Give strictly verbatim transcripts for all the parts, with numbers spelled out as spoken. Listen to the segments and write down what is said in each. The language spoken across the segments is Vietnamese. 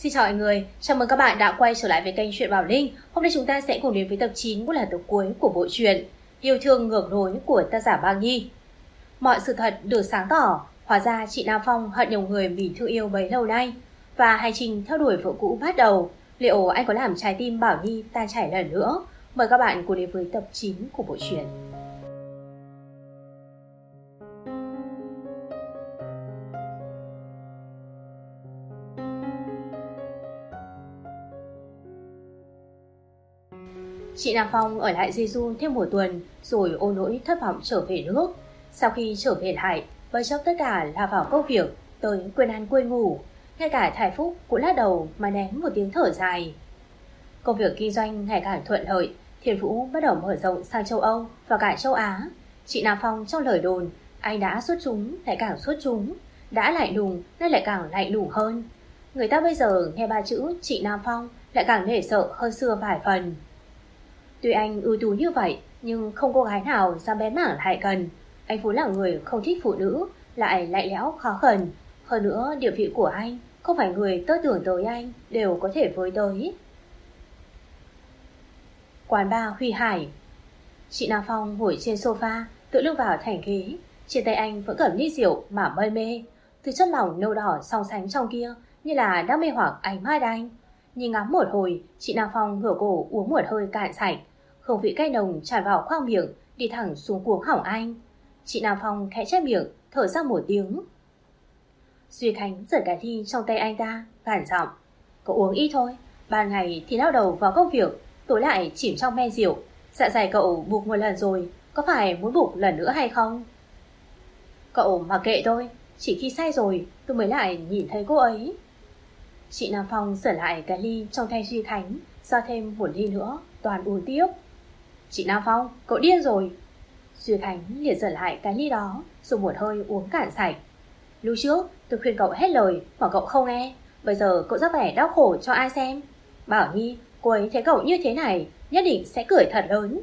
Xin chào mọi người, chào mừng các bạn đã quay trở lại với kênh Truyện Bảo Linh. Hôm nay chúng ta sẽ cùng đến với tập chín cũng là tập cuối của bộ truyện Yêu thương ngược lối của tác giả Bang Nhi. Mọi sự thật được sáng tỏ, hóa ra chị Nam Phong hận nhiều người mình thương yêu bấy lâu nay. Và hành trình theo đuổi vợ cũ bắt đầu, liệu anh có làm trái tim Bảo Nhi tan chảy lần nữa? Mời các bạn cùng đến với tập chín của bộ truyện. Chị Nam Phong ở lại Jeju thêm một tuần rồi ôm nỗi thất vọng trở về nước. Sau khi trở về lại, bất chấp tất cả là vào công việc, tới quên ăn quên ngủ. Ngay cả Thái Phúc cũng lắc đầu mà ném một tiếng thở dài. Công việc kinh doanh ngày càng thuận lợi, Thiên Vũ bắt đầu mở rộng sang châu Âu và cả châu Á. Chị Nam Phong trong lời đồn, anh đã xuất chúng lại càng xuất chúng, đã lạnh lùng nên lại càng lạnh lùng hơn. Người ta bây giờ nghe ba chữ chị Nam Phong lại càng nể sợ hơn xưa vài phần. Tuy anh ưu tú như vậy, nhưng không cô gái nào dám bén mảng lại gần. Anh vốn là người không thích phụ nữ, lại lạnh lẽo khó gần. Hơn nữa, địa vị của anh, không phải người tớ tưởng tới anh đều có thể với tới. Quán bar Huy Hải. Chị Nam Phong ngồi trên sofa, tựa lưng vào thành ghế. Trên tay anh vẫn cầm ly rượu mà mê mê. Từ chất lỏng nâu đỏ song sánh trong kia, như là đang mê hoặc ánh mắt anh. Nhìn ngắm một hồi, chị Nam Phong ngửa cổ uống một hơi cạn sạch. Hương vị cay nồng tràn vào khoang miệng, đi thẳng xuống cuống họng anh. Chị Nam Phong khẽ chép miệng, thở ra một tiếng. Duy Khánh giật cái ly trong tay anh ta, gằn giọng: "Cậu uống ít thôi, ban ngày thì lao đầu vào công việc, tối lại chìm trong men rượu. Dạ dày cậu buộc một lần rồi, có phải muốn buộc lần nữa hay không?" "Cậu mặc kệ tôi, chỉ khi say rồi tôi mới lại nhìn thấy cô ấy." Chị Nam Phong sửa lại cái ly trong tay Duy Khánh, ra thêm một ly nữa, toàn uống tiếp. "Chị Nam Phong, cậu điên rồi." Duy Khánh liền giật lại cái ly đó, dùng một hơi uống cạn sạch. "Lúc trước tôi khuyên cậu hết lời mà cậu không nghe, bây giờ cậu ra vẻ đau khổ cho ai xem. Bảo Nhi, cô ấy thấy cậu như thế này nhất định sẽ cười thật lớn."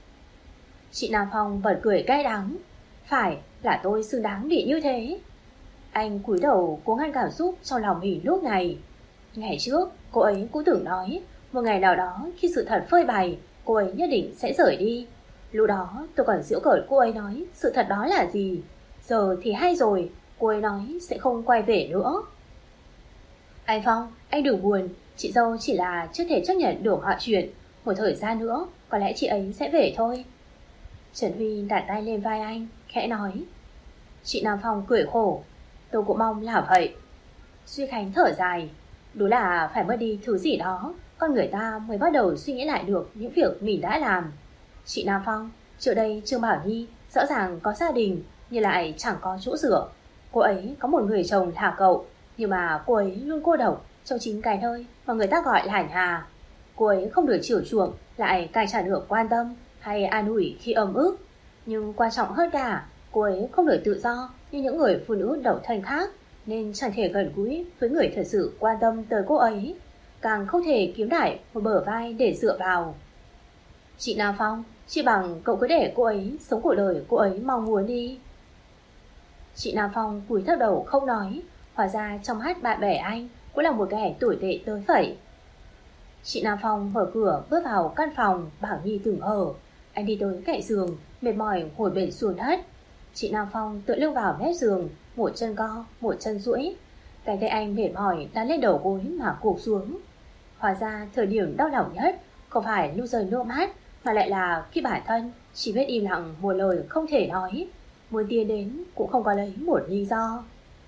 Chị Nam Phong bật cười cay đắng. "Phải là tôi xứng đáng bị như thế." Anh cúi đầu cố ngăn cảm xúc trong lòng mình lúc này. Ngày trước cô ấy cũng từng nói, một ngày nào đó khi sự thật phơi bày, cô ấy nhất định sẽ rời đi. Lúc đó tôi còn giễu cợt cô ấy nói sự thật đó là gì. Giờ thì hay rồi, cô ấy nói sẽ không quay về nữa. "Anh Phong, anh đừng buồn, chị dâu chỉ là chưa thể chấp nhận được mọi chuyện. Một thời gian nữa có lẽ chị ấy sẽ về thôi." Trần Huy đặt tay lên vai anh, khẽ nói. Chị Nam Phong cười khổ. "Tôi cũng mong là vậy." Duy Khánh thở dài. Đúng là phải mất đi thứ gì đó, con người ta mới bắt đầu suy nghĩ lại được những việc mình đã làm. Chị Nam Phong, trước đây Trương Bảo Nhi rõ ràng có gia đình nhưng lại chẳng có chỗ dựa. Cô ấy có một người chồng là cậu, nhưng mà cô ấy luôn cô độc trong chính cái nơi mà người ta gọi là nhà. Cô ấy không được chiều chuộng, lại càng chẳng được quan tâm hay an ủi khi ấm ức. Nhưng quan trọng hơn cả, cô ấy không được tự do như những người phụ nữ độc thân khác, nên chẳng thể gần gũi với người thật sự quan tâm tới cô ấy, càng không thể kiếm lại một bờ vai để dựa vào. Chị Nam Phong, chỉ bằng cậu cứ để cô ấy sống cuộc đời cô ấy mong muốn đi." Chị Nam Phong cúi thấp đầu không nói, hóa ra trong mắt bạn bè anh cũng là một kẻ tồi tệ tới vậy. Chị Nam Phong mở cửa bước vào căn phòng Bảo Nhi từng ở. Anh đi tới cạnh giường, mệt mỏi ngồi bệt xuống đất. Chị Nam Phong tựa lưng vào mép giường, một chân co, một chân duỗi. Cái tay anh mệt mỏi đã lên đầu gối mà cụp xuống. Hóa ra thời điểm đau lòng nhất không phải lúc rơi nước mắt, mà lại là khi bản thân chỉ biết im lặng một lời không thể nói, muốn tiến đến cũng không có lấy một lý do.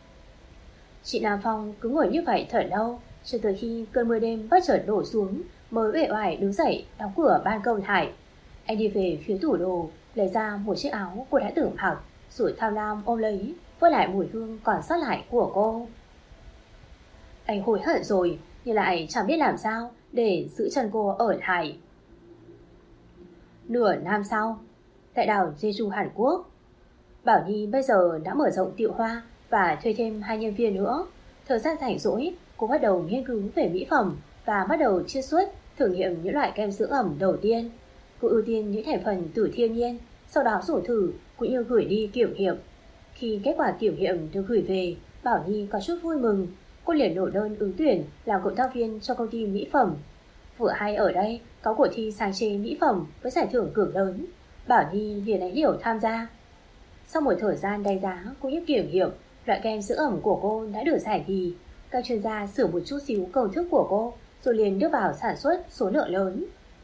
Chị Nam Phong cứ ngồi như vậy thật lâu, cho tới khi cơn mưa đêm bất chợt đổ xuống mới uể oải đứng dậy đóng cửa ban công lại. Anh đi về phía tủ đồ, lấy ra một chiếc áo cô đã từng mặc, rồi tham lam ôm lấy, vớt lại mùi hương còn sót lại của cô. Anh hối hận rồi, nhưng lại chẳng biết làm sao để giữ chân cô ở lại. Nửa năm sau, tại đảo Jeju Hàn Quốc, Bảo Nhi bây giờ đã mở rộng tiệm hoa và thuê thêm hai nhân viên nữa. Thời gian rảnh rỗi, cô bắt đầu nghiên cứu về mỹ phẩm và bắt đầu chiết xuất, thử nghiệm những loại kem dưỡng ẩm đầu tiên. Cô ưu tiên những thành phần từ thiên nhiên, sau đó dùng thử cũng như gửi đi kiểm nghiệm. Khi kết quả kiểm nghiệm được gửi về, Bảo Nhi có chút vui mừng. cô liền nộp đơn ứng tuyển làm cộng tác viên cho công ty mỹ phẩm. Vừa hay ở đây có cuộc thi sáng chế mỹ phẩm với giải thưởng cực lớn, Bảo Nhi liền đánh liều tham gia. Sau một thời gian đánh giá cũng như kiểm nghiệm, loại kem dưỡng ẩm của cô đã được giải nhì. Các chuyên gia sửa một chút xíu công thức của cô rồi liền đưa vào sản xuất số lượng lớn.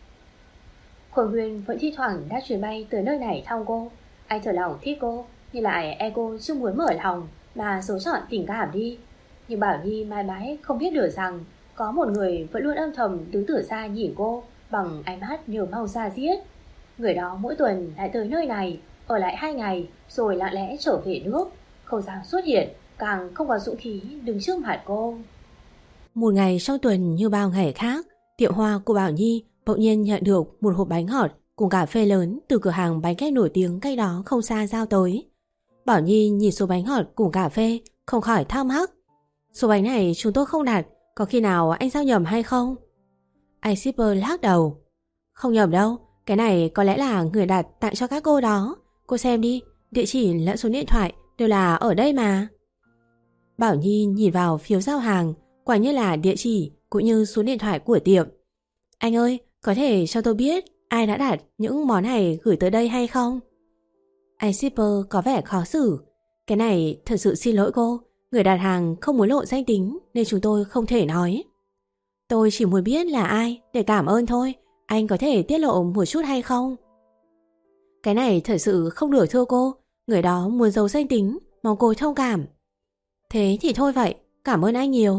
Khôi Nguyên vẫn thi thoảng đã chuyến bay tới nơi này thăm cô. Anh thở lòng thích cô, nhưng lại e cô chưa muốn mở lòng mà số chọn tình cảm đi. Nhưng Bảo Nhi mãi mãi không biết được rằng có một người vẫn luôn âm thầm đứng từ xa nhìn cô bằng ánh mắt nhiều màu da diết. Người đó mỗi tuần lại tới nơi này, ở lại hai ngày rồi lặng lẽ trở về nước, không dám xuất hiện, càng không có dũng khí đứng trước mặt cô. Một ngày trong tuần như bao ngày khác, tiệm hoa của Bảo Nhi bỗng nhiên nhận được một hộp bánh ngọt cùng cà phê lớn từ cửa hàng bánh cách nổi tiếng cách đó không xa giao tới. Bảo Nhi nhìn số bánh ngọt cùng cà phê không khỏi thắc mắc. Số bánh này chúng tôi không đặt, có khi nào anh giao nhầm hay không? Anh shipper lắc đầu. Không nhầm đâu, cái này có lẽ là người đặt tặng cho các cô đó. Cô xem đi, địa chỉ lẫn số điện thoại đều là ở đây mà. Bảo Nhi nhìn vào phiếu giao hàng, quả nhiên là địa chỉ cũng như số điện thoại của tiệm. Anh ơi, có thể cho tôi biết ai đã đặt những món này gửi tới đây hay không? Anh shipper có vẻ khó xử. Cái này thật sự xin lỗi cô, người đặt hàng không muốn lộ danh tính nên chúng tôi không thể nói. Tôi chỉ muốn biết là ai để cảm ơn thôi, anh có thể tiết lộ một chút hay không? Cái này thật sự không được thưa cô, người đó muốn giấu danh tính, mong cô thông cảm. Thế thì thôi vậy, cảm ơn anh nhiều.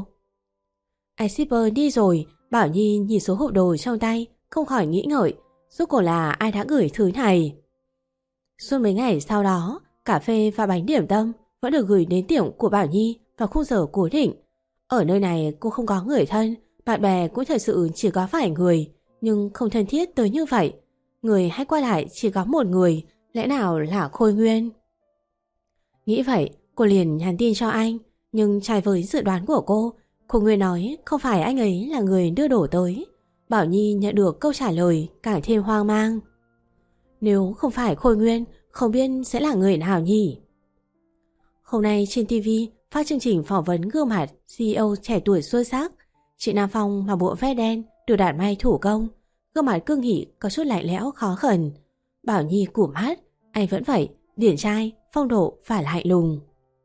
Anh shipper đi rồi, Bảo Nhi nhìn số hộp đồ trong tay, không khỏi nghĩ ngợi, rốt cuộc là ai đã gửi thứ này. Suốt mấy ngày sau đó, cà phê và bánh điểm tâm vẫn được gửi đến tiệm của Bảo Nhi vào khung giờ cố định. Ở nơi này cô không có người thân, bạn bè cũng thật sự chỉ có vài người, nhưng không thân thiết tới như vậy. Người hay qua lại chỉ có một người, lẽ nào là Khôi Nguyên? Nghĩ vậy, cô liền nhắn tin cho anh, nhưng trái với dự đoán của cô, Khôi Nguyên nói không phải anh ấy là người đưa đồ tới. Bảo Nhi nhận được câu trả lời càng thêm hoang mang. Nếu không phải Khôi Nguyên, không biết sẽ là người nào nhỉ? Hôm nay trên ti vi phát chương trình phỏng vấn gương mặt xê e ô trẻ tuổi xuất sắc. Chị Nam Phong mặc bộ vest đen được đặt may thủ công, gương mặt cương nghị có chút lạnh lẽo khó khẩn. Bảo Nhi cụp mắt, anh vẫn vậy, điển trai, phong độ và lạnh lùng.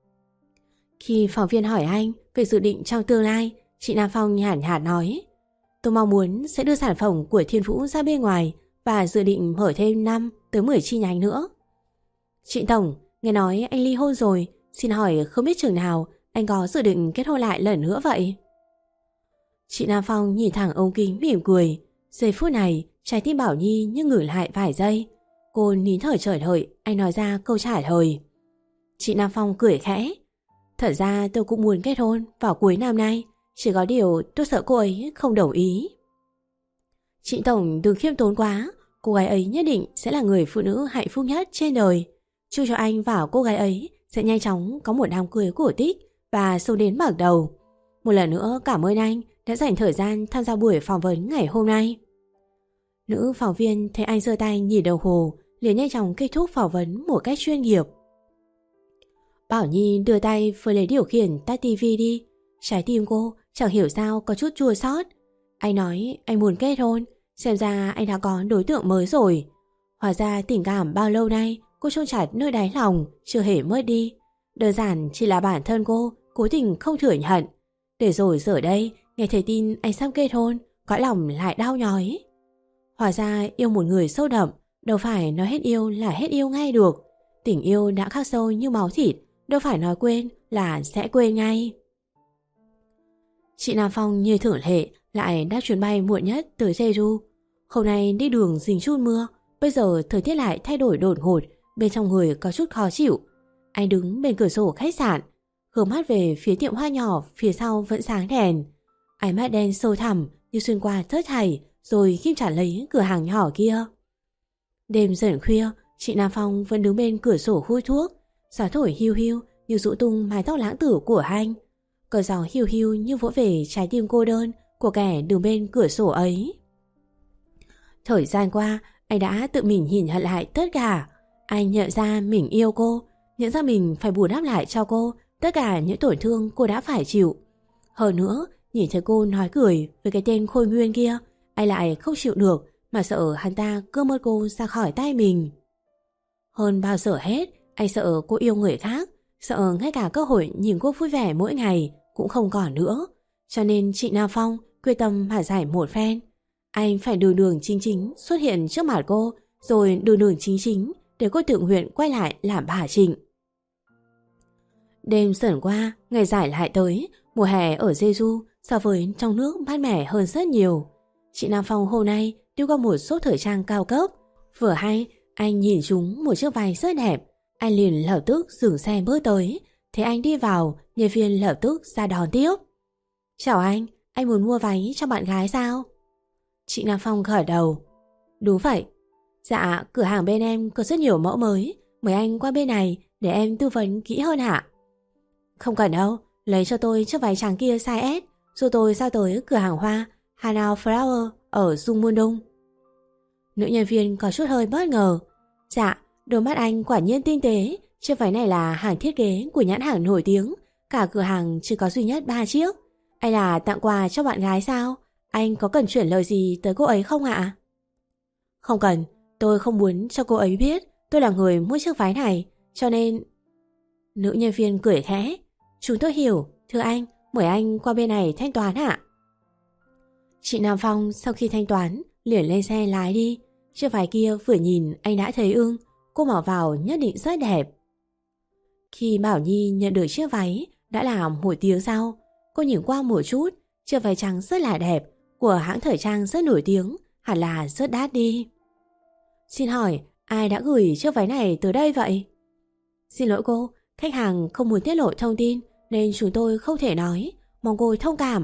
Khi phóng viên hỏi anh về dự định trong tương lai, chị Nam Phong nhàn nhạt nói: Tôi mong muốn sẽ đưa sản phẩm của Thiên Vũ ra bên ngoài và dự định mở thêm năm tới mười chi nhánh nữa. Chị Tổng, nghe nói anh ly hôn rồi, xin hỏi không biết chừng nào anh có dự định kết hôn lại lần nữa vậy? Chị Nam Phong nhìn thẳng ống kính mỉm cười. Giây phút này, trái tim Bảo Nhi như ngừng lại vài giây. Cô nín thở chờ đợi anh nói ra câu trả lời. Chị Nam Phong cười khẽ. Thật ra tôi cũng muốn kết hôn vào cuối năm nay, chỉ có điều tôi sợ cô ấy không đồng ý. Chị Tổng đừng khiêm tốn quá, cô gái ấy nhất định sẽ là người phụ nữ hạnh phúc nhất trên đời. Chúc cho anh và cô gái ấy sẽ nhanh chóng có một đám cưới cổ tích và sâu đến bảng đầu. Một lần nữa cảm ơn anh đã dành thời gian tham gia buổi phỏng vấn ngày hôm nay. Nữ phóng viên thấy anh giơ tay nhìn đồng hồ, liền nhanh chóng kết thúc phỏng vấn một cách chuyên nghiệp. Bảo Nhi đưa tay vừa lấy điều khiển tắt tivi đi. Trái tim cô chẳng hiểu sao có chút chua xót. Anh nói anh muốn kết hôn, xem ra anh đã có đối tượng mới rồi. Hóa ra tình cảm bao lâu nay cô chôn chặt nơi đáy lòng chưa hề mất đi. Đơn giản chỉ là bản thân cô cố tình không thừa nhận. Để rồi giờ đây nghe thấy tin anh sắp kết hôn, cõi lòng lại đau nhói. Hóa ra yêu một người sâu đậm đâu phải nói hết yêu là hết yêu ngay được. Tình yêu đã khắc sâu như máu thịt, đâu phải nói quên là sẽ quên ngay. Chị Nam Phong như thường lệ lại đáp chuyến bay muộn nhất tới Jeju. Hôm nay đi đường dính chút mưa, bây giờ thời tiết lại thay đổi đột ngột, bên trong người có chút khó chịu. Anh đứng bên cửa sổ khách sạn, hướng mắt về phía tiệm hoa nhỏ phía sau vẫn sáng đèn. Ánh mắt đen sâu thẳm như xuyên qua thớt thảy rồi ghim chặt lấy cửa hàng nhỏ kia. Đêm dần khuya, chị Nam Phong vẫn đứng bên cửa sổ hút thuốc, gió thổi hiu hiu như rũ tung mái tóc lãng tử của anh. Cơn gió hiu hiu như vỗ về trái tim cô đơn của kẻ đứng bên cửa sổ ấy. Thời gian qua, anh đã tự mình nhìn nhận lại tất cả. Anh nhận ra mình yêu cô, nhận ra mình phải bù đắp lại cho cô tất cả những tổn thương cô đã phải chịu. Hơn nữa, nhìn thấy cô nói cười với cái tên Khôi Nguyên kia, anh lại không chịu được mà sợ hắn ta cướp mất cô ra khỏi tay mình. Hơn bao giờ hết, anh sợ cô yêu người khác, sợ ngay cả cơ hội nhìn cô vui vẻ mỗi ngày cũng không còn nữa. Cho nên chị Nam Phong quyết tâm hòa giải một phen. Anh phải đường đường chính chính xuất hiện trước mặt cô, rồi đường đường chính chính để cô tự nguyện quay lại làm bà Trịnh. Đêm dần qua, ngày giải lại tới. Mùa hè ở Jeju so với trong nước mát mẻ hơn rất nhiều. Chị Nam Phong hôm nay đưa qua một số thời trang cao cấp. Vừa hay anh nhìn chúng một chiếc váy rất đẹp, anh liền lập tức dừng xe bước tới. Thế anh đi vào, nhân viên lập tức ra đón tiếp. Chào anh, anh muốn mua váy cho bạn gái sao? Chị Nam Phong gật đầu. Đúng vậy. Dạ, cửa hàng bên em có rất nhiều mẫu mới, mời anh qua bên này để em tư vấn kỹ hơn ạ. Không cần đâu, lấy cho tôi chiếc váy trắng kia size S, rồi tôi giao tới cửa hàng hoa Hana Flower ở Dung Muôn Đông. Nữ nhân viên có chút hơi bất ngờ. Dạ, đôi mắt anh quả nhiên tinh tế, chiếc váy này là hàng thiết kế của nhãn hàng nổi tiếng, cả cửa hàng chỉ có duy nhất ba chiếc. Anh là tặng quà cho bạn gái sao? Anh có cần chuyển lời gì tới cô ấy không ạ? Không cần, tôi không muốn cho cô ấy biết tôi là người mua chiếc váy này, cho nên... Nữ nhân viên cười khẽ. Chúng tôi hiểu, thưa anh, mời anh qua bên này thanh toán ạ. Chị Nam Phong sau khi thanh toán liền lên xe lái đi. Chiếc váy kia vừa nhìn anh đã thấy ưng, cô mặc vào nhất định rất đẹp. Khi Bảo Nhi nhận được chiếc váy đã là một tiếng sau. Cô nhìn qua một chút, chiếc váy trắng rất là đẹp, của hãng thời trang rất nổi tiếng, hẳn là rất đắt đi. Xin hỏi, ai đã gửi chiếc váy này tới đây vậy? Xin lỗi cô, khách hàng không muốn tiết lộ thông tin nên chúng tôi không thể nói, mong cô thông cảm.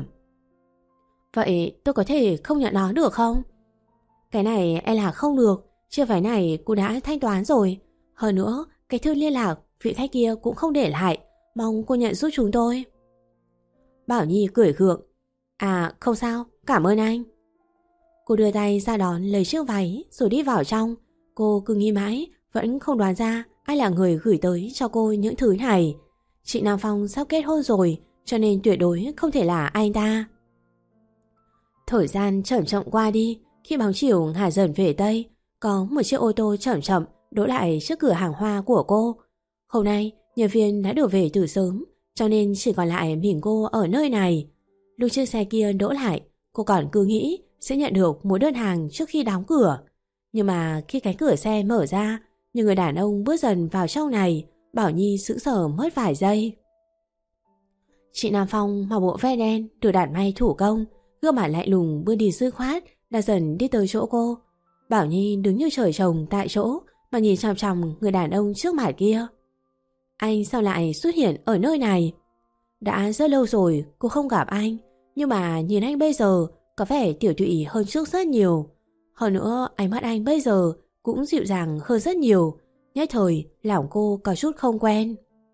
Vậy tôi có thể không nhận nó được không? Cái này e là không được, chiếc váy này cô đã thanh toán rồi. Hơn nữa, cái thư liên lạc vị khách kia cũng không để lại, mong cô nhận giúp chúng tôi. Bảo Nhi cười gượng. À không sao, cảm ơn anh. Cô đưa tay ra đón lấy chiếc váy rồi đi vào trong. Cô cứ nghĩ mãi vẫn không đoán ra ai là người gửi tới cho cô những thứ này. Chị Nam Phong sắp kết hôn rồi, cho nên tuyệt đối không thể là anh ta. Thời gian chậm chậm qua đi. Khi bóng chiều ngả dần về Tây, có một chiếc ô tô chậm chậm đỗ lại trước cửa hàng hoa của cô. Hôm nay nhân viên đã đổ về từ sớm, cho nên chỉ còn lại mình cô ở nơi này. Lúc chiếc xe kia đỗ lại, cô còn cứ nghĩ sẽ nhận được một đơn hàng trước khi đóng cửa. Nhưng mà khi cánh cửa xe mở ra, những người đàn ông bước dần vào trong này, Bảo Nhi sững sờ mất vài giây. Chị Nam Phong mặc bộ vest đen được đặt may thủ công, gương mặt lạnh lùng bước đi dứt khoát, đã dần đi tới chỗ cô. Bảo Nhi đứng như trời trồng tại chỗ mà nhìn chằm chằm người đàn ông trước mặt kia. Anh sao lại xuất hiện ở nơi này? Đã rất lâu rồi cô không gặp anh, nhưng mà nhìn anh bây giờ có vẻ tiểu tụy hơn trước rất nhiều. Hơn nữa ánh mắt anh bây giờ cũng dịu dàng hơn rất nhiều, nhất thời lòng cô có chút không quen.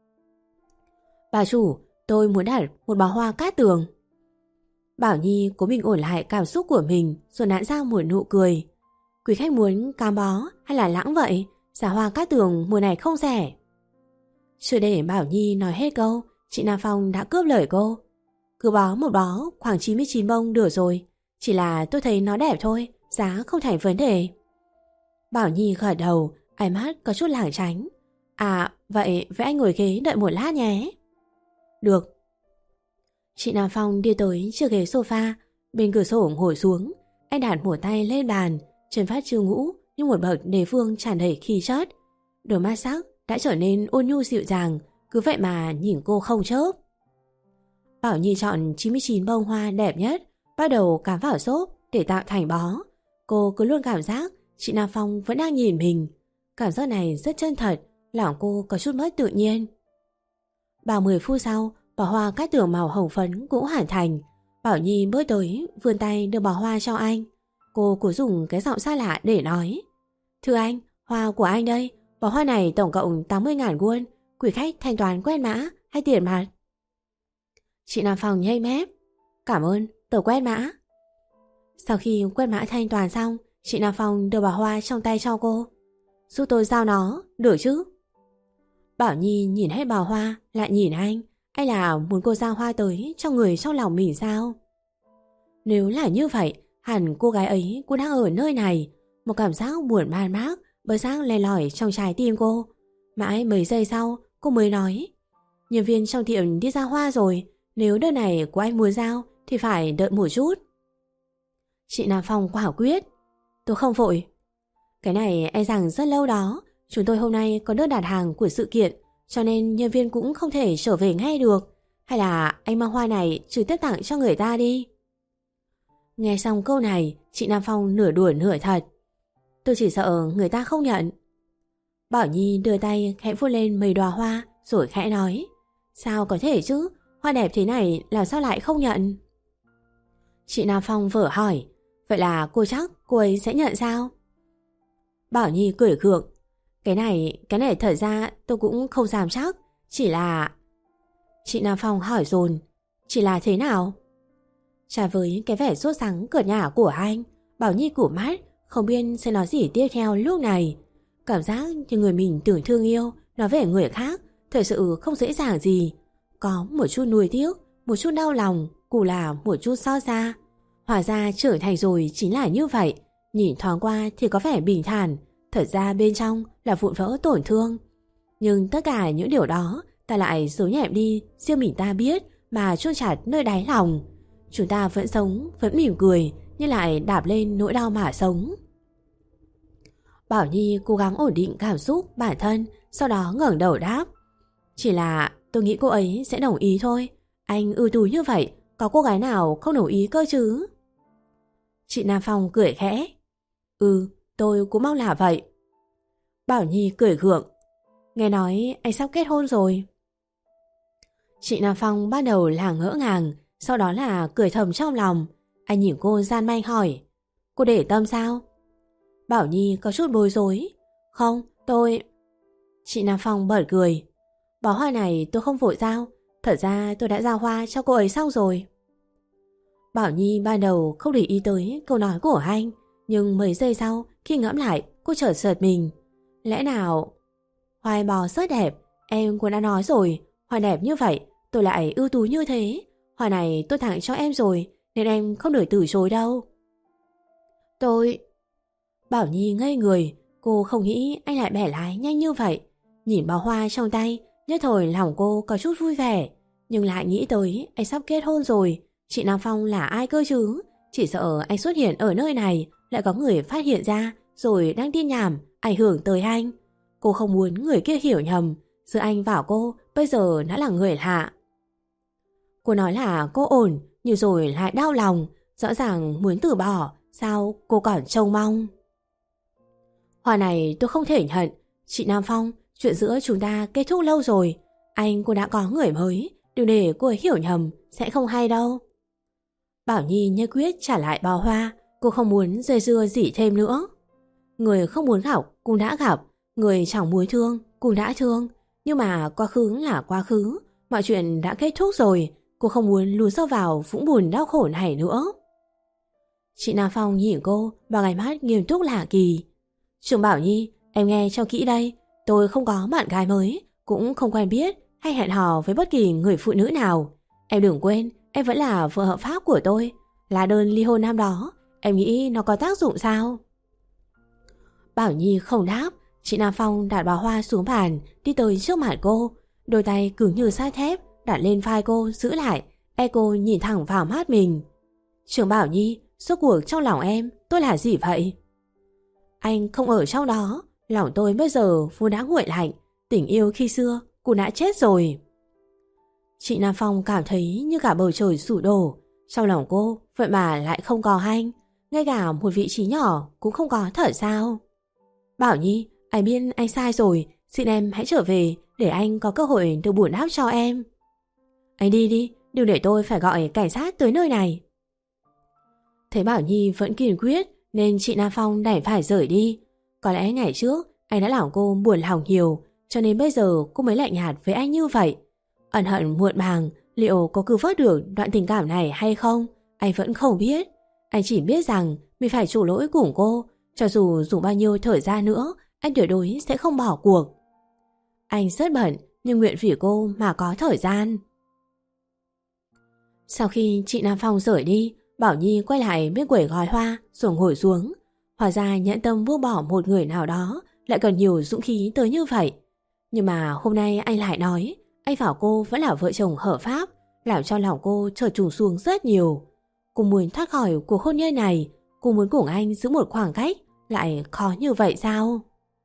Bà chủ, tôi muốn đặt một bó hoa cát tường. Bảo Nhi cố bình ổn lại cảm xúc của mình rồi nặn ra một nụ cười. Quý khách muốn cam bó hay là lãng vậy? Giá hoa cát tường mùa này không rẻ. Chưa để Bảo Nhi nói hết câu, chị Nam Phong đã cướp lời cô. Cứ bó một bó khoảng chín mươi chín bông được rồi, chỉ là tôi thấy nó đẹp thôi, giá không thành vấn đề. Bảo Nhi gật đầu, ánh mắt có chút lảng tránh. À, vậy vậy anh ngồi ghế đợi một lát nhé. Được. Chị Nam Phong đi tới chiếc ghế sofa, bên cửa sổ ngồi xuống. Anh đặt một tay lên bàn, chân phát chiêu ngũ như một bậc đề phương tràn đầy khí chất. Đôi mắt sắc đã trở nên ôn nhu dịu dàng, cứ vậy mà nhìn cô không chớp. Bảo Nhi chọn chín mươi chín bông hoa đẹp nhất, bắt đầu cắm vào xốp để tạo thành bó. Cô cứ luôn cảm giác chị Nam Phong vẫn đang nhìn mình. Cảm giác này rất chân thật, lòng cô có chút mất tự nhiên. Bao mười phút sau, bó hoa cát tường màu hồng phấn cũng hoàn thành. Bảo Nhi bước tới, vươn tay đưa bó hoa cho anh. Cô cố dùng cái giọng xa lạ để nói. Thưa anh, hoa của anh đây, bó hoa này tổng cộng tám mươi ngàn won. Quý khách thanh toán quét mã hay tiền mặt? Chị Nam Phong nhây mép. Cảm ơn, tớ quét mã. Sau khi quét mã thanh toán xong, chị Nam Phong đưa bó hoa trong tay cho cô. Giúp tôi giao nó, được chứ? Bảo Nhi nhìn hết bó hoa, lại nhìn anh. Hay là muốn cô giao hoa tới cho người trong lòng mình sao? Nếu là như vậy, hẳn cô gái ấy cũng đang ở nơi này. Một cảm giác buồn man mác bớt giác len lỏi trong trái tim cô. Mãi mấy giây sau cô mới nói: nhân viên trong tiệm đi ra hoa rồi, nếu đơn này của anh muốn giao thì phải đợi một chút. Chị Nam Phong quả quyết: tôi không vội. Cái này e rằng rất lâu đó. Chúng tôi hôm nay có đơn đặt hàng của sự kiện, cho nên nhân viên cũng không thể trở về ngay được. Hay là anh mang hoa này trực tiếp tặng cho người ta đi. Nghe xong câu này, chị Nam Phong nửa đùa nửa thật: tôi chỉ sợ người ta không nhận. Bảo Nhi đưa tay khẽ vuốt lên mấy đóa hoa rồi khẽ nói: sao có thể chứ, hoa đẹp thế này làm sao lại không nhận? Chị Nam Phong vở hỏi: vậy là cô chắc cô ấy sẽ nhận sao? Bảo Nhi cười gượng: Cái này, cái này thật ra tôi cũng không dám chắc. Chỉ là... Chị Nam Phong hỏi dồn: chỉ là thế nào? Trả với cái vẻ sốt sắng cợt nhả của anh, Bảo Nhi cụp mắt không biết sẽ nói gì tiếp theo lúc này. Cảm giác như người mình tưởng thương yêu nói về người khác thật sự không dễ dàng gì. Có một chút nuối tiếc, một chút đau lòng, cũng là một chút xót xa. Hóa ra trưởng thành rồi chính là như vậy. Nhìn thoáng qua thì có vẻ bình thản, thật ra bên trong là vụn vỡ tổn thương. Nhưng tất cả những điều đó ta lại giấu nhẹm đi, riêng mình ta biết mà chôn chặt nơi đáy lòng. Chúng ta vẫn sống, vẫn mỉm cười, nhưng lại đạp lên nỗi đau mà sống. Bảo Nhi cố gắng ổn định cảm xúc bản thân, sau đó ngẩng đầu đáp: chỉ là tôi nghĩ cô ấy sẽ đồng ý thôi. Anh ưu tú như vậy, có cô gái nào không đồng ý cơ chứ? Chị Nam Phong cười khẽ: Ừ, tôi cũng mong là vậy. Bảo Nhi cười gượng: nghe nói anh sắp kết hôn rồi. Chị Nam Phong ban đầu là ngỡ ngàng, sau đó là cười thầm trong lòng. Anh nhìn cô gian manh hỏi: cô để tâm sao? Bảo Nhi có chút bối rối: không, tôi... Chị Nam Phong bật cười: bó hoa này tôi không vội giao, thật ra tôi đã giao hoa cho cô ấy xong rồi. Bảo Nhi ban đầu không để ý tới câu nói của anh, nhưng mấy giây sau khi ngẫm lại cô chợt giật mình. Lẽ nào... hoa em bò rất đẹp, em cũng đã nói rồi, hoa đẹp như vậy tôi lại ưu tú như thế. Hoa này tôi tặng cho em rồi, nên em không được từ chối đâu. Tôi... Bảo Nhi ngây người, cô không nghĩ anh lại bẻ lái nhanh như vậy. Nhìn bó hoa trong tay, nhất thời lòng cô có chút vui vẻ, nhưng lại nghĩ tới anh sắp kết hôn rồi. Chị Nam Phong là ai cơ chứ? Chỉ sợ anh xuất hiện ở nơi này lại có người phát hiện ra rồi đang tin nhảm ảnh hưởng tới anh. Cô không muốn người kia hiểu nhầm, giữa anh và cô bây giờ đã là người lạ. Cô nói là cô ổn, nhưng rồi lại đau lòng, rõ ràng muốn từ bỏ, sao cô còn trông mong. Hoa này tôi không thể nhận. Chị Nam Phong, chuyện giữa chúng ta kết thúc lâu rồi. Anh cô đã có người mới, đừng để cô ấy hiểu nhầm, sẽ không hay đâu. Bảo Nhi nhất quyết trả lại bó hoa, cô không muốn dây dưa gì thêm nữa. Người không muốn gặp cũng đã gặp, người chẳng muốn thương cũng đã thương. Nhưng mà quá khứ là quá khứ, mọi chuyện đã kết thúc rồi. Cô không muốn lùi sâu vào vũng bùn đau khổ này nữa. Chị Nam Phong nhìn cô bằng ánh mắt nghiêm túc lạ kỳ. Trường Bảo Nhi, em nghe cho kỹ đây. Tôi không có bạn gái mới, cũng không quen biết hay hẹn hò với bất kỳ người phụ nữ nào. Em đừng quên, em vẫn là vợ hợp pháp của tôi. Lá đơn ly hôn năm đó, em nghĩ nó có tác dụng sao? Bảo Nhi không đáp. Chị Nam Phong đặt bó hoa xuống bàn, đi tới trước mặt cô, đôi tay cứng như sắt thép đặt lên vai cô giữ lại, e cô nhìn thẳng vào mắt mình. Trường Bảo Nhi, suốt cuộc trong lòng em tôi là gì vậy? Anh không ở trong đó, lòng tôi bây giờ vốn đã nguội lạnh, tình yêu khi xưa cũng đã chết rồi. Chị Nam Phong cảm thấy như cả bầu trời sụp đổ, trong lòng cô vậy mà lại không có anh, ngay cả một vị trí nhỏ cũng không có thật sao? Bảo Nhi, anh biết anh sai rồi, xin em hãy trở về để anh có cơ hội được bù đắp cho em. Anh đi đi, đừng để tôi phải gọi cảnh sát tới nơi này. Thấy Bảo Nhi vẫn kiên quyết nên chị Nam Phong đành phải rời đi. Có lẽ ngày trước anh đã làm cô buồn lòng nhiều, cho nên bây giờ cô mới lạnh nhạt với anh như vậy. Ẩn hận muộn màng, liệu có cứu vớt được đoạn tình cảm này hay không, anh vẫn không biết. Anh chỉ biết rằng mình phải chủ lỗi cùng cô, cho dù dùng bao nhiêu thời gian nữa, anh tuyệt đối sẽ không bỏ cuộc. Anh rất bận, nhưng nguyện vì cô mà có thời gian. Sau khi chị Nam Phong rời đi, Bảo Nhi quay lại bên quầy gói hoa rồi ngồi xuống. Hóa ra nhẫn tâm buông bỏ một người nào đó lại cần nhiều dũng khí tới như vậy. Nhưng mà hôm nay anh lại nói anh và cô vẫn là vợ chồng hợp pháp, làm cho lòng cô trở trùng xuống rất nhiều. Cô muốn thoát khỏi cuộc hôn nhân này, cô muốn cùng anh giữ một khoảng cách, lại khó như vậy sao?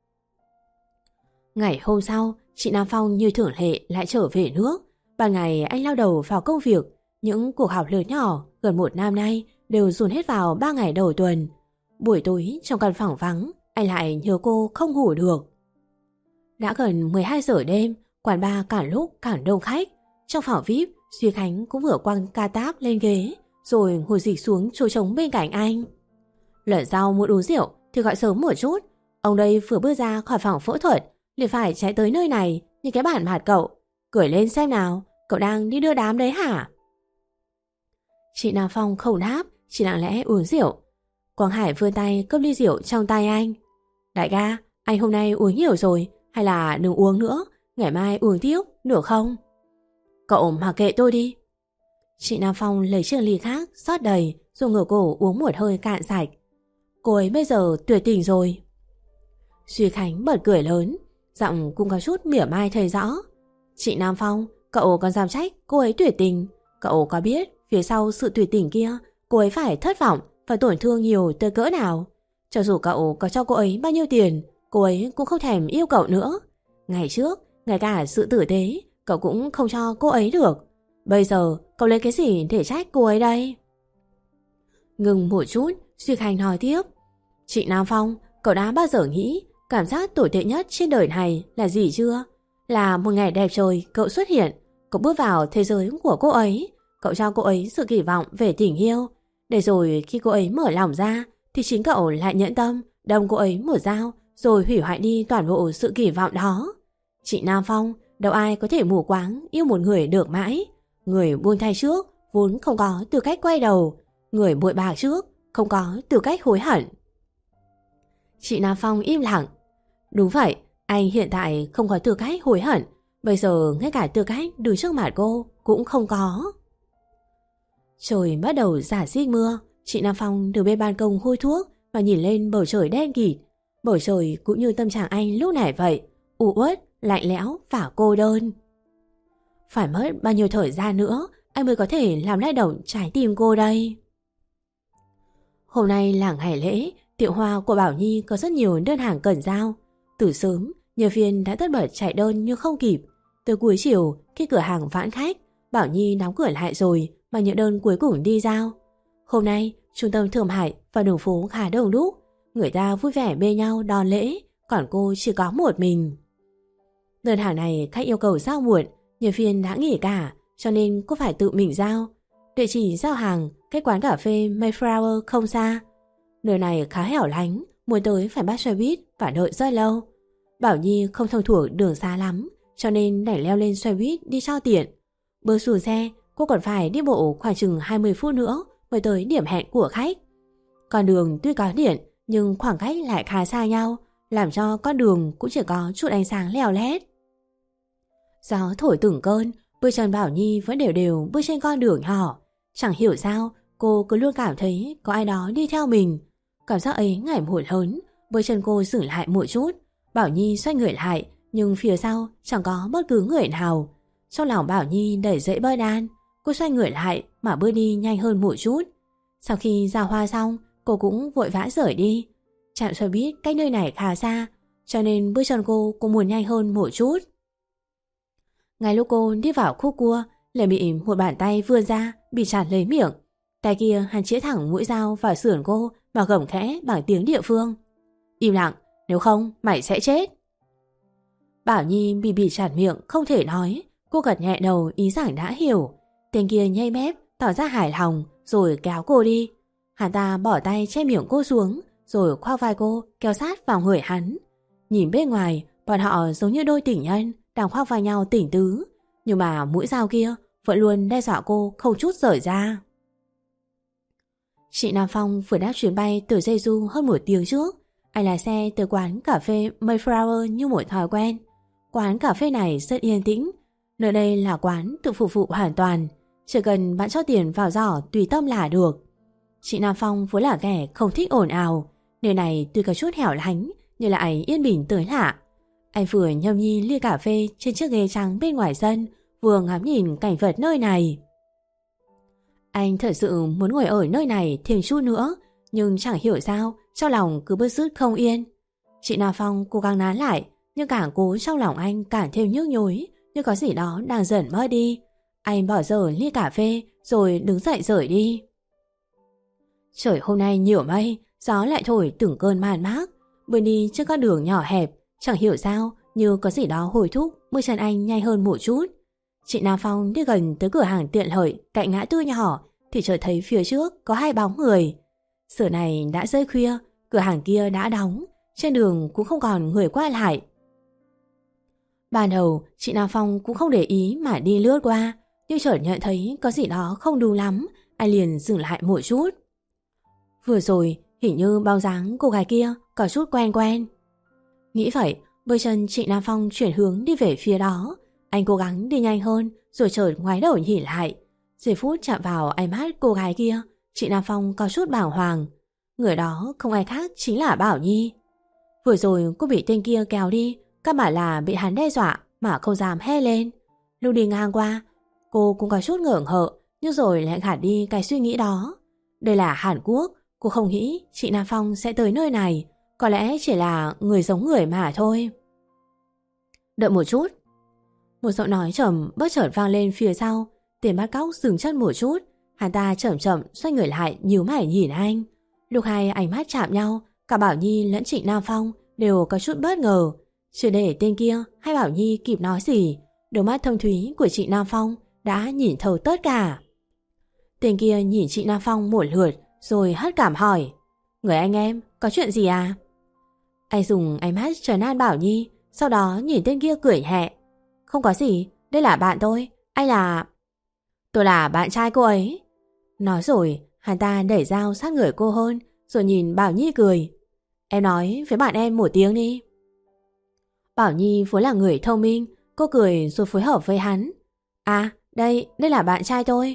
Ngày hôm sau, chị Nam Phong như thường lệ lại trở về nước. Ban ngày anh lao đầu vào công việc, những cuộc họp lớn nhỏ gần một năm nay đều dồn hết vào ba ngày đầu tuần. Buổi tối trong căn phòng vắng, anh lại nhớ cô không ngủ được. Đã gần mười hai giờ đêm, quán bar càng lúc càng đông khách. Trong phòng vi ai pi, Duy Khánh cũng vừa quăng ca táp lên ghế, rồi ngồi dịch xuống chỗ trống bên cạnh anh. Lần sau muốn uống rượu thì gọi sớm một chút. Ông đây vừa bước ra khỏi phòng phẫu thuật, liền phải chạy tới nơi này như cái bản mặt cậu. Cười lên xem nào, cậu đang đi đưa đám đấy hả? Chị Nam Phong không đáp, chỉ lặng lẽ uống rượu. Quang Hải vươn tay cướp ly rượu trong tay anh. Đại ca, anh hôm nay uống nhiều rồi, hay là đừng uống nữa, ngày mai uống tiếp, được không? Cậu mặc kệ tôi đi. Chị Nam Phong lấy chiếc ly khác rót đầy rồi ngửa cổ uống một hơi cạn sạch. Cô ấy bây giờ tuyệt tình rồi. Duy Khánh bật cười lớn, giọng cũng có chút mỉa mai thấy rõ. Chị Nam Phong, cậu còn dám trách cô ấy tuyệt tình. Cậu có biết phía sau sự tuyệt tình kia cô ấy phải thất vọng và tổn thương nhiều tới cỡ nào? Cho dù cậu có cho cô ấy bao nhiêu tiền, cô ấy cũng không thèm yêu cậu nữa. Ngày trước, ngay cả sự tử tế cậu cũng không cho cô ấy được. Bây giờ cậu lấy cái gì để trách cô ấy đây? Ngừng một chút, Duy Khánh nói tiếp. Chị Nam Phong, cậu đã bao giờ nghĩ cảm giác tồi tệ nhất trên đời này là gì chưa? Là một ngày đẹp trời cậu xuất hiện, cậu bước vào thế giới của cô ấy, cậu cho cô ấy sự kỳ vọng về tình yêu, để rồi khi cô ấy mở lòng ra thì chính cậu lại nhẫn tâm đâm cô ấy một dao rồi hủy hoại đi toàn bộ sự kỳ vọng đó. Chị Nam Phong, đâu ai có thể mù quáng yêu một người được mãi. Người buông tay trước vốn không có tư cách quay đầu, người bội bạc trước không có tư cách hối hận. Chị Nam Phong im lặng. Đúng vậy, anh hiện tại không có tư cách hối hận. Bây giờ ngay cả tư cách đứng trước mặt cô cũng không có. Trời bắt đầu rả rích mưa. Chị Nam Phong từ bên ban công hôi thuốc và nhìn lên bầu trời đen kịt. Bầu trời cũng như tâm trạng anh lúc này vậy, u uất, lạnh lẽo và cô đơn. Phải mất bao nhiêu thời gian nữa anh mới có thể làm lay động trái tim cô đây? Hôm nay là ngày lễ, tiệm hoa của Bảo Nhi có rất nhiều đơn hàng cần giao. Từ sớm, nhân viên đã tất bật chạy đơn nhưng không kịp. Tới cuối chiều, khi cửa hàng vãn khách, Bảo Nhi đóng cửa lại rồi mà những đơn cuối cùng đi giao. Hôm nay, trung tâm thương mại và đường phố khá đông đúc. Người ta vui vẻ bê nhau đón lễ, còn cô chỉ có một mình. Đơn hàng này khách yêu cầu giao muộn, nhân viên đã nghỉ cả, cho nên cô phải tự mình giao. Địa chỉ giao hàng cách quán cà phê Mayflower không xa. Nơi này khá hẻo lánh, muốn tới phải bắt xe buýt và đợi rất lâu. Bảo Nhi không thông thuộc đường xa lắm, cho nên đành leo lên xe buýt đi cho tiện. Bước xuống xe, cô còn phải đi bộ khoảng chừng hai mươi phút nữa mới tới điểm hẹn của khách. Con đường tuy có điện nhưng khoảng cách lại khá xa nhau, làm cho con đường cũng chỉ có chút ánh sáng leo lét. Gió thổi từng cơn, bước chân Bảo Nhi vẫn đều đều bước trên con đường nhỏ. Chẳng hiểu sao, cô cứ luôn cảm thấy có ai đó đi theo mình. Cảm giác ấy ngày một lớn, bước chân cô dừng lại một chút. Bảo Nhi xoay người lại, nhưng phía sau chẳng có bất cứ người nào. Trong lòng Bảo Nhi đầy dẫy bất an, cô xoay người lại mà bước đi nhanh hơn một chút. Sau khi giao hoa xong, cô cũng vội vã rời đi. Trạm xe buýt cách nơi này khá xa, cho nên bước chân cô cũng muốn nhanh hơn một chút. Ngay lúc cô đi vào khúc cua, liền bị một bàn tay vươn ra bị chặt lấy miệng. Tay kia hắn chĩa thẳng mũi dao vào sườn cô và gầm khẽ bằng tiếng địa phương. Im lặng, nếu không mày sẽ chết. Bảo Nhi bị bị chặt miệng không thể nói. Cô gật nhẹ đầu ý rằng đã hiểu. Tên kia nhây mép tỏ ra hài lòng rồi kéo cô đi. Hắn ta bỏ tay che miệng cô xuống rồi khoác vai cô kéo sát vào người hắn. Nhìn bên ngoài, bọn họ giống như đôi tình nhân đang khoác vai nhau tỉnh tứ, nhưng mà mũi dao kia vẫn luôn đe dọa cô không chút rời ra. Chị Nam Phong vừa đáp chuyến bay từ Jeju hơn một tiếng trước. Anh lái xe tới quán cà phê Mayflower như một thói quen. Quán cà phê này rất yên tĩnh. Nơi đây là quán tự phục vụ hoàn toàn. chỉ cần bạn cho tiền vào giỏ tùy tâm là được. Chị Nam Phong vốn là kẻ không thích ồn ào, nơi này tuy có chút hẻo lánh nhưng lại yên bình tới lạ. Anh vừa nhâm nhi ly cà phê trên chiếc ghế trắng bên ngoài sân, vừa ngắm nhìn cảnh vật nơi này. Anh thật sự muốn ngồi ở nơi này thêm chút nữa, nhưng chẳng hiểu sao trong lòng cứ bứt rứt không yên. Chị Nam Phong cố gắng nán lại, nhưng càng cố trong lòng anh càng thêm nhức nhối, như có gì đó đang dần mất đi. Anh bỏ dở ly cà phê rồi đứng dậy rời đi. Trời hôm nay nhiều mây, gió lại thổi từng cơn man mác. Bước đi trên con đường nhỏ hẹp, chẳng hiểu sao như có gì đó hối thúc bước chân anh nhanh hơn một chút. Chị Nam Phong đi gần tới cửa hàng tiện lợi cạnh ngã tư nhỏ thì chợt thấy phía trước có hai bóng người. Giờ này đã rơi khuya, cửa hàng kia đã đóng, trên đường cũng không còn người qua lại. Ban đầu chị Nam Phong cũng không để ý mà đi lướt qua, nhưng chợt nhận thấy có gì đó không đúng lắm, anh liền dừng lại một chút. Vừa rồi hình như bóng dáng cô gái kia có chút quen quen. Nghĩ vậy, bước chân chị Nam Phong chuyển hướng đi về phía đó. Anh cố gắng đi nhanh hơn rồi chợt ngoái đầu nhìn lại. Giây phút chạm vào ánh mắt cô gái kia, chị Nam Phong có chút bàng hoàng. Người đó không ai khác chính là Bảo Nhi. Vừa rồi cô bị tên kia kéo đi, căn bản là bị hắn đe dọa mà không dám hét lên. Lúc đi ngang qua, cô cũng có chút ngưỡng hợ, nhưng rồi lại gạt đi cái suy nghĩ đó. Đây là Hàn Quốc, cô không nghĩ chị Nam Phong sẽ tới nơi này, có lẽ chỉ là người giống người mà thôi. Đợi một chút. Một giọng nói trầm bất chợt vang lên phía sau. Tiền bắt cóc dừng chân một chút, hắn ta chậm chậm xoay người lại nhíu mày nhìn anh. Lúc hai ánh mắt chạm nhau, cả Bảo Nhi lẫn chị Nam Phong đều có chút bất ngờ. Chưa để tên kia hay Bảo Nhi kịp nói gì, đôi mắt thâm thúy của chị Nam Phong đã nhìn thấu tất cả. Tên kia nhìn chị Nam Phong một lượt rồi hất cảm hỏi: Người anh em, có chuyện gì à? Anh dùng ánh mắt trấn an Bảo Nhi, sau đó nhìn tên kia cười nhẹ: Không có gì, đây là bạn tôi, anh là... Tôi là bạn trai cô ấy. Nói rồi, hắn ta đẩy dao sát người cô hơn, rồi nhìn Bảo Nhi cười: Em nói với bạn em một tiếng đi. Bảo Nhi vốn là người thông minh, cô cười rồi phối hợp với hắn: À, đây, đây là bạn trai tôi.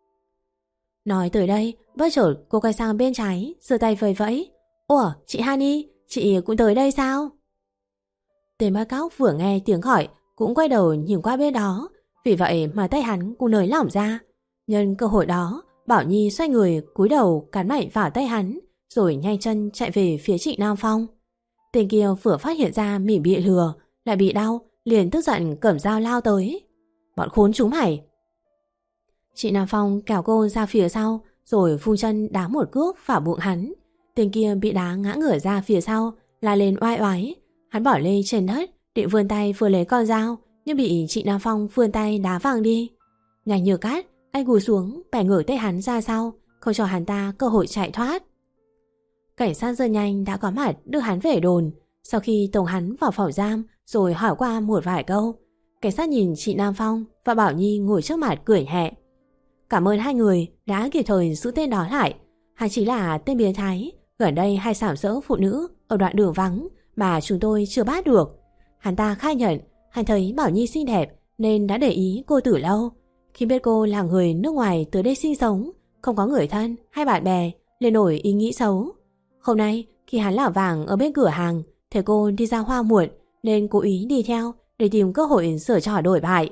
Nói tới đây, bất chợt cô quay sang bên trái, giơ tay vẫy vẫy: Ủa, chị Hani, chị cũng tới đây sao? Tên bắt cóc vừa nghe tiếng gọi cũng quay đầu nhìn qua bên đó, vì vậy mà tay hắn cũng nới lỏng ra. Nhân cơ hội đó, Bảo Nhi xoay người cúi đầu cắn mạnh vào tay hắn, rồi nhanh chân chạy về phía chị Nam Phong. Tên kia vừa phát hiện ra mình bị lừa, lại bị đau, liền tức giận cầm dao lao tới: Bọn khốn chúng mày! Chị Nam Phong kéo cô ra phía sau, rồi vung chân đá một cước vào bụng hắn. Tên kia bị đá ngã ngửa ra phía sau, la lên oai oái. Hắn bỏ lê trên đất, định vươn tay vừa lấy con dao, nhưng bị chị Nam Phong vươn tay đá văng đi. Nhanh như cát, anh cúi xuống bẻ ngửa tay hắn ra sau, không cho hắn ta cơ hội chạy thoát. Cảnh sát rất nhanh đã có mặt đưa hắn về đồn. Sau khi tống hắn vào phòng giam rồi hỏi qua một vài câu, cảnh sát nhìn chị Nam Phong và Bảo Nhi ngồi trước mặt cười nhẹ: Cảm ơn hai người đã kịp thời giữ tên đó lại. Hắn chính là tên biến thái gần đây hay sàm sỡ phụ nữ ở đoạn đường vắng mà chúng tôi chưa bắt được. Hắn ta khai nhận hắn thấy Bảo Nhi xinh đẹp nên đã để ý cô từ lâu. Khi biết cô là người nước ngoài tới đây sinh sống, không có người thân hay bạn bè, liền nổi ý nghĩ xấu. Hôm nay khi hắn lảo vàng ở bên cửa hàng, thấy cô đi ra hoa muộn nên cố ý đi theo để tìm cơ hội sửa trò đổi bại.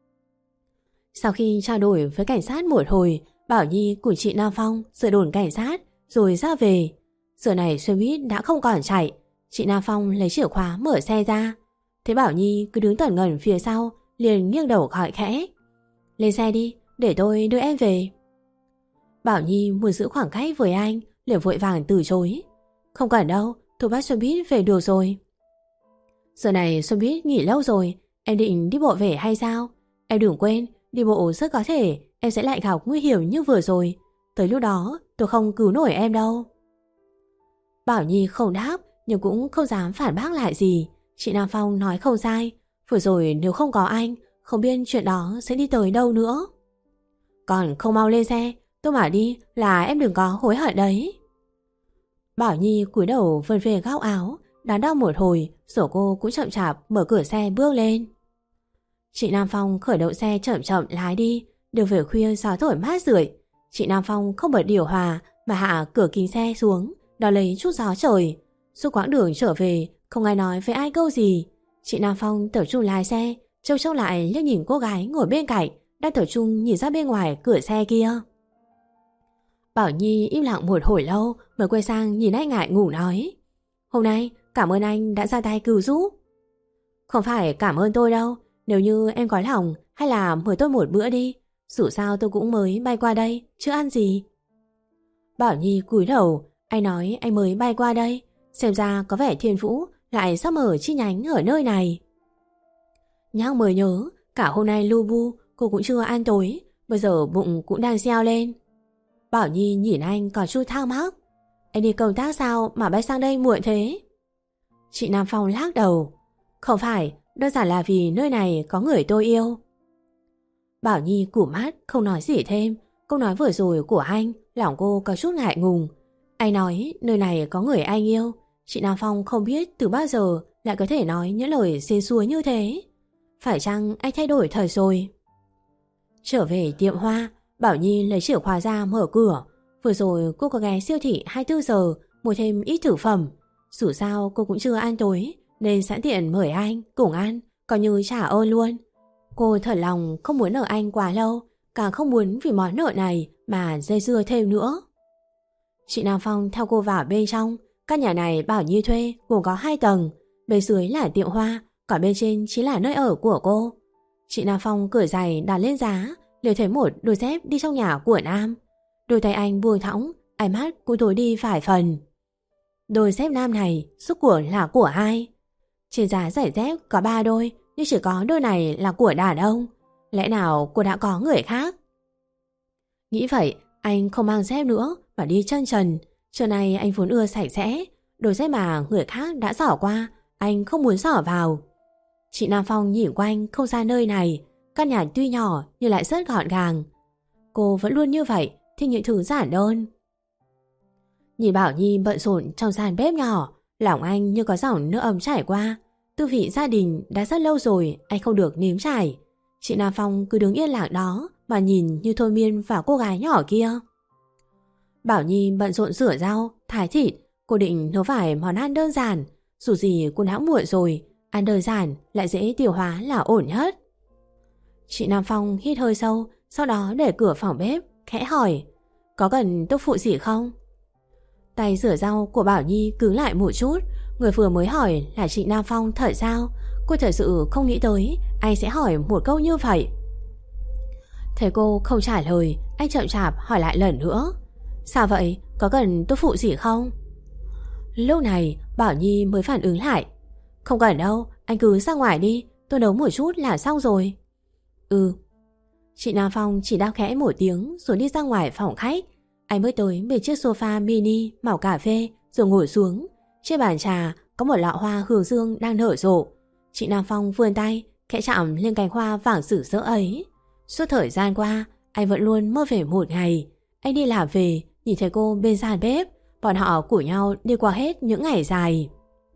Sau khi trao đổi với cảnh sát một hồi, Bảo Nhi cùng chị Nam Phong rời đồn cảnh sát rồi ra về. Giờ này xe buýt đã không còn chạy. Chị Nam Phong lấy chìa khóa mở xe ra. Thấy Bảo Nhi cứ đứng tẩn ngẩn phía sau, liền nghiêng đầu gọi khẽ: Lên xe đi, để tôi đưa em về. Bảo Nhi muốn giữ khoảng cách với anh, liền vội vàng từ chối: Không cần đâu, tôi bắt xe buýt về được rồi. Giờ này xe buýt nghỉ lâu rồi, em định đi bộ về hay sao? Em đừng quên, đi bộ rất có thể em sẽ lại gặp nguy hiểm như vừa rồi. Tới lúc đó tôi không cứu nổi em đâu. Bảo Nhi không đáp, nhưng cũng không dám phản bác lại gì. Chị Nam Phong nói không sai, vừa rồi nếu không có anh, không biết chuyện đó sẽ đi tới đâu nữa. Còn không mau lên xe, tôi mà đi là em đừng có hối hận đấy. Bảo Nhi cúi đầu vươn về góc áo, đắn đo một hồi, rồi cô cũng chậm chạp mở cửa xe bước lên. Chị Nam Phong khởi động xe chậm chậm lái đi, Đường về khuya gió thổi mát rượi, chị Nam Phong không bật điều hòa mà hạ cửa kính xe xuống, đón lấy chút gió trời. Suốt quãng đường trở về, không ai nói với ai câu gì. Chị Nam Phong tập trung lái xe, trông trông lại liếc nhìn cô gái ngồi bên cạnh, đang tập trung nhìn ra bên ngoài cửa xe kia. Bảo Nhi im lặng một hồi lâu mới quay sang nhìn anh ngại ngủ nói: "Hôm nay cảm ơn anh đã ra tay cứu giúp." "Không phải cảm ơn tôi đâu, nếu như em có lòng hay là mời tôi một bữa đi, dù sao tôi cũng mới bay qua đây, chưa ăn gì." Bảo Nhi cúi đầu, anh nói anh mới bay qua đây, xem ra có vẻ Thiên Vũ lại sắp mở chi nhánh ở nơi này. Nhắc mới nhớ, cả hôm nay lu bu cô cũng chưa ăn tối, bây giờ bụng cũng đang reo lên. Bảo Nhi nhìn anh có chút thắc mắc: "Anh đi công tác sao mà bay sang đây muộn thế?" Chị Nam Phong lắc đầu: "Không phải, đơn giản là vì nơi này có người tôi yêu." Bảo Nhi cụp mắt không nói gì thêm. Câu nói vừa rồi của anh lòng cô có chút ngại ngùng. Anh nói nơi này có người anh yêu, chị Nam Phong không biết từ bao giờ lại có thể nói những lời xến xúa như thế. Phải chăng anh thay đổi thời rồi? Trở về tiệm hoa, Bảo Nhi lấy chìa khóa ra mở cửa. Vừa rồi cô có ghé siêu thị hai mươi bốn giờ mua thêm ít thực phẩm. Dù sao cô cũng chưa ăn tối nên sẵn tiện mời anh cùng ăn, coi như trả ơn luôn. Cô thật lòng không muốn ở anh quá lâu, càng không muốn vì món nợ này mà dây dưa thêm nữa. Chị Nam Phong theo cô vào bên trong. Căn nhà này Bảo Nhi thuê gồm có hai tầng, bên dưới là tiệm hoa, còn bên trên chính là nơi ở của cô. Chị Nam Phong cởi giày đặt lên giá, liền thấy một đôi dép đi trong nhà của Nam. Đôi tay anh buông thõng, ánh mắt cũng tối đi vài phần. Đôi dép nam này rốt cuộc là của ai? Trên giá giày dép có ba đôi, nhưng chỉ có đôi này là của đàn ông. Lẽ nào cô đã có người khác? Nghĩ vậy, anh không mang dép nữa mà đi chân trần. Trưa nay anh vốn ưa sạch sẽ, đôi dép mà người khác đã xỏ qua, anh không muốn xỏ vào. Chị Nam Phong nhìn quanh không gian nơi này, căn nhà tuy nhỏ nhưng lại rất gọn gàng. Cô vẫn luôn như vậy, thích những thứ giản đơn. Nhìn Bảo Nhi bận rộn trong gian bếp nhỏ, lòng anh như có dòng nước ấm chảy qua. Tư vị gia đình đã rất lâu rồi anh không được nếm trải. Chị Nam Phong cứ đứng yên lặng đó mà nhìn như thôi miên vào cô gái nhỏ kia. Bảo Nhi bận rộn rửa rau, thái thịt. Cô định nấu vài món ăn đơn giản. Dù gì cô đã muộn rồi, ăn đơn giản lại dễ tiêu hóa là ổn nhất. Chị Nam Phong hít hơi sâu, sau đó để cửa phòng bếp, khẽ hỏi: "Có cần tôi phụ gì không?" Tay rửa rau của Bảo Nhi cứng lại một chút. Người vừa mới hỏi là chị Nam Phong thật sao? Cô thật sự không nghĩ tới anh sẽ hỏi một câu như vậy. Thấy cô không trả lời, anh chậm chạp hỏi lại lần nữa: "Sao vậy? Có cần tôi phụ gì không?" Lúc này Bảo Nhi mới phản ứng lại: "Không cần đâu, anh cứ ra ngoài đi, tôi nấu một chút là xong rồi." "Ừ." Chị Nam Phong chỉ đáp khẽ một tiếng rồi đi ra ngoài phòng khách. Anh mới tới bên chiếc sofa mini màu cà phê rồi ngồi xuống. Trên bàn trà có một lọ hoa hướng dương đang nở rộ. Chị Nam Phong vươn tay khẽ chạm lên cành hoa vàng rực rỡ ấy. Suốt thời gian qua anh vẫn luôn mơ về một ngày anh đi làm về, nhìn thấy cô bên gian bếp, bọn họ của nhau đi qua hết những ngày dài.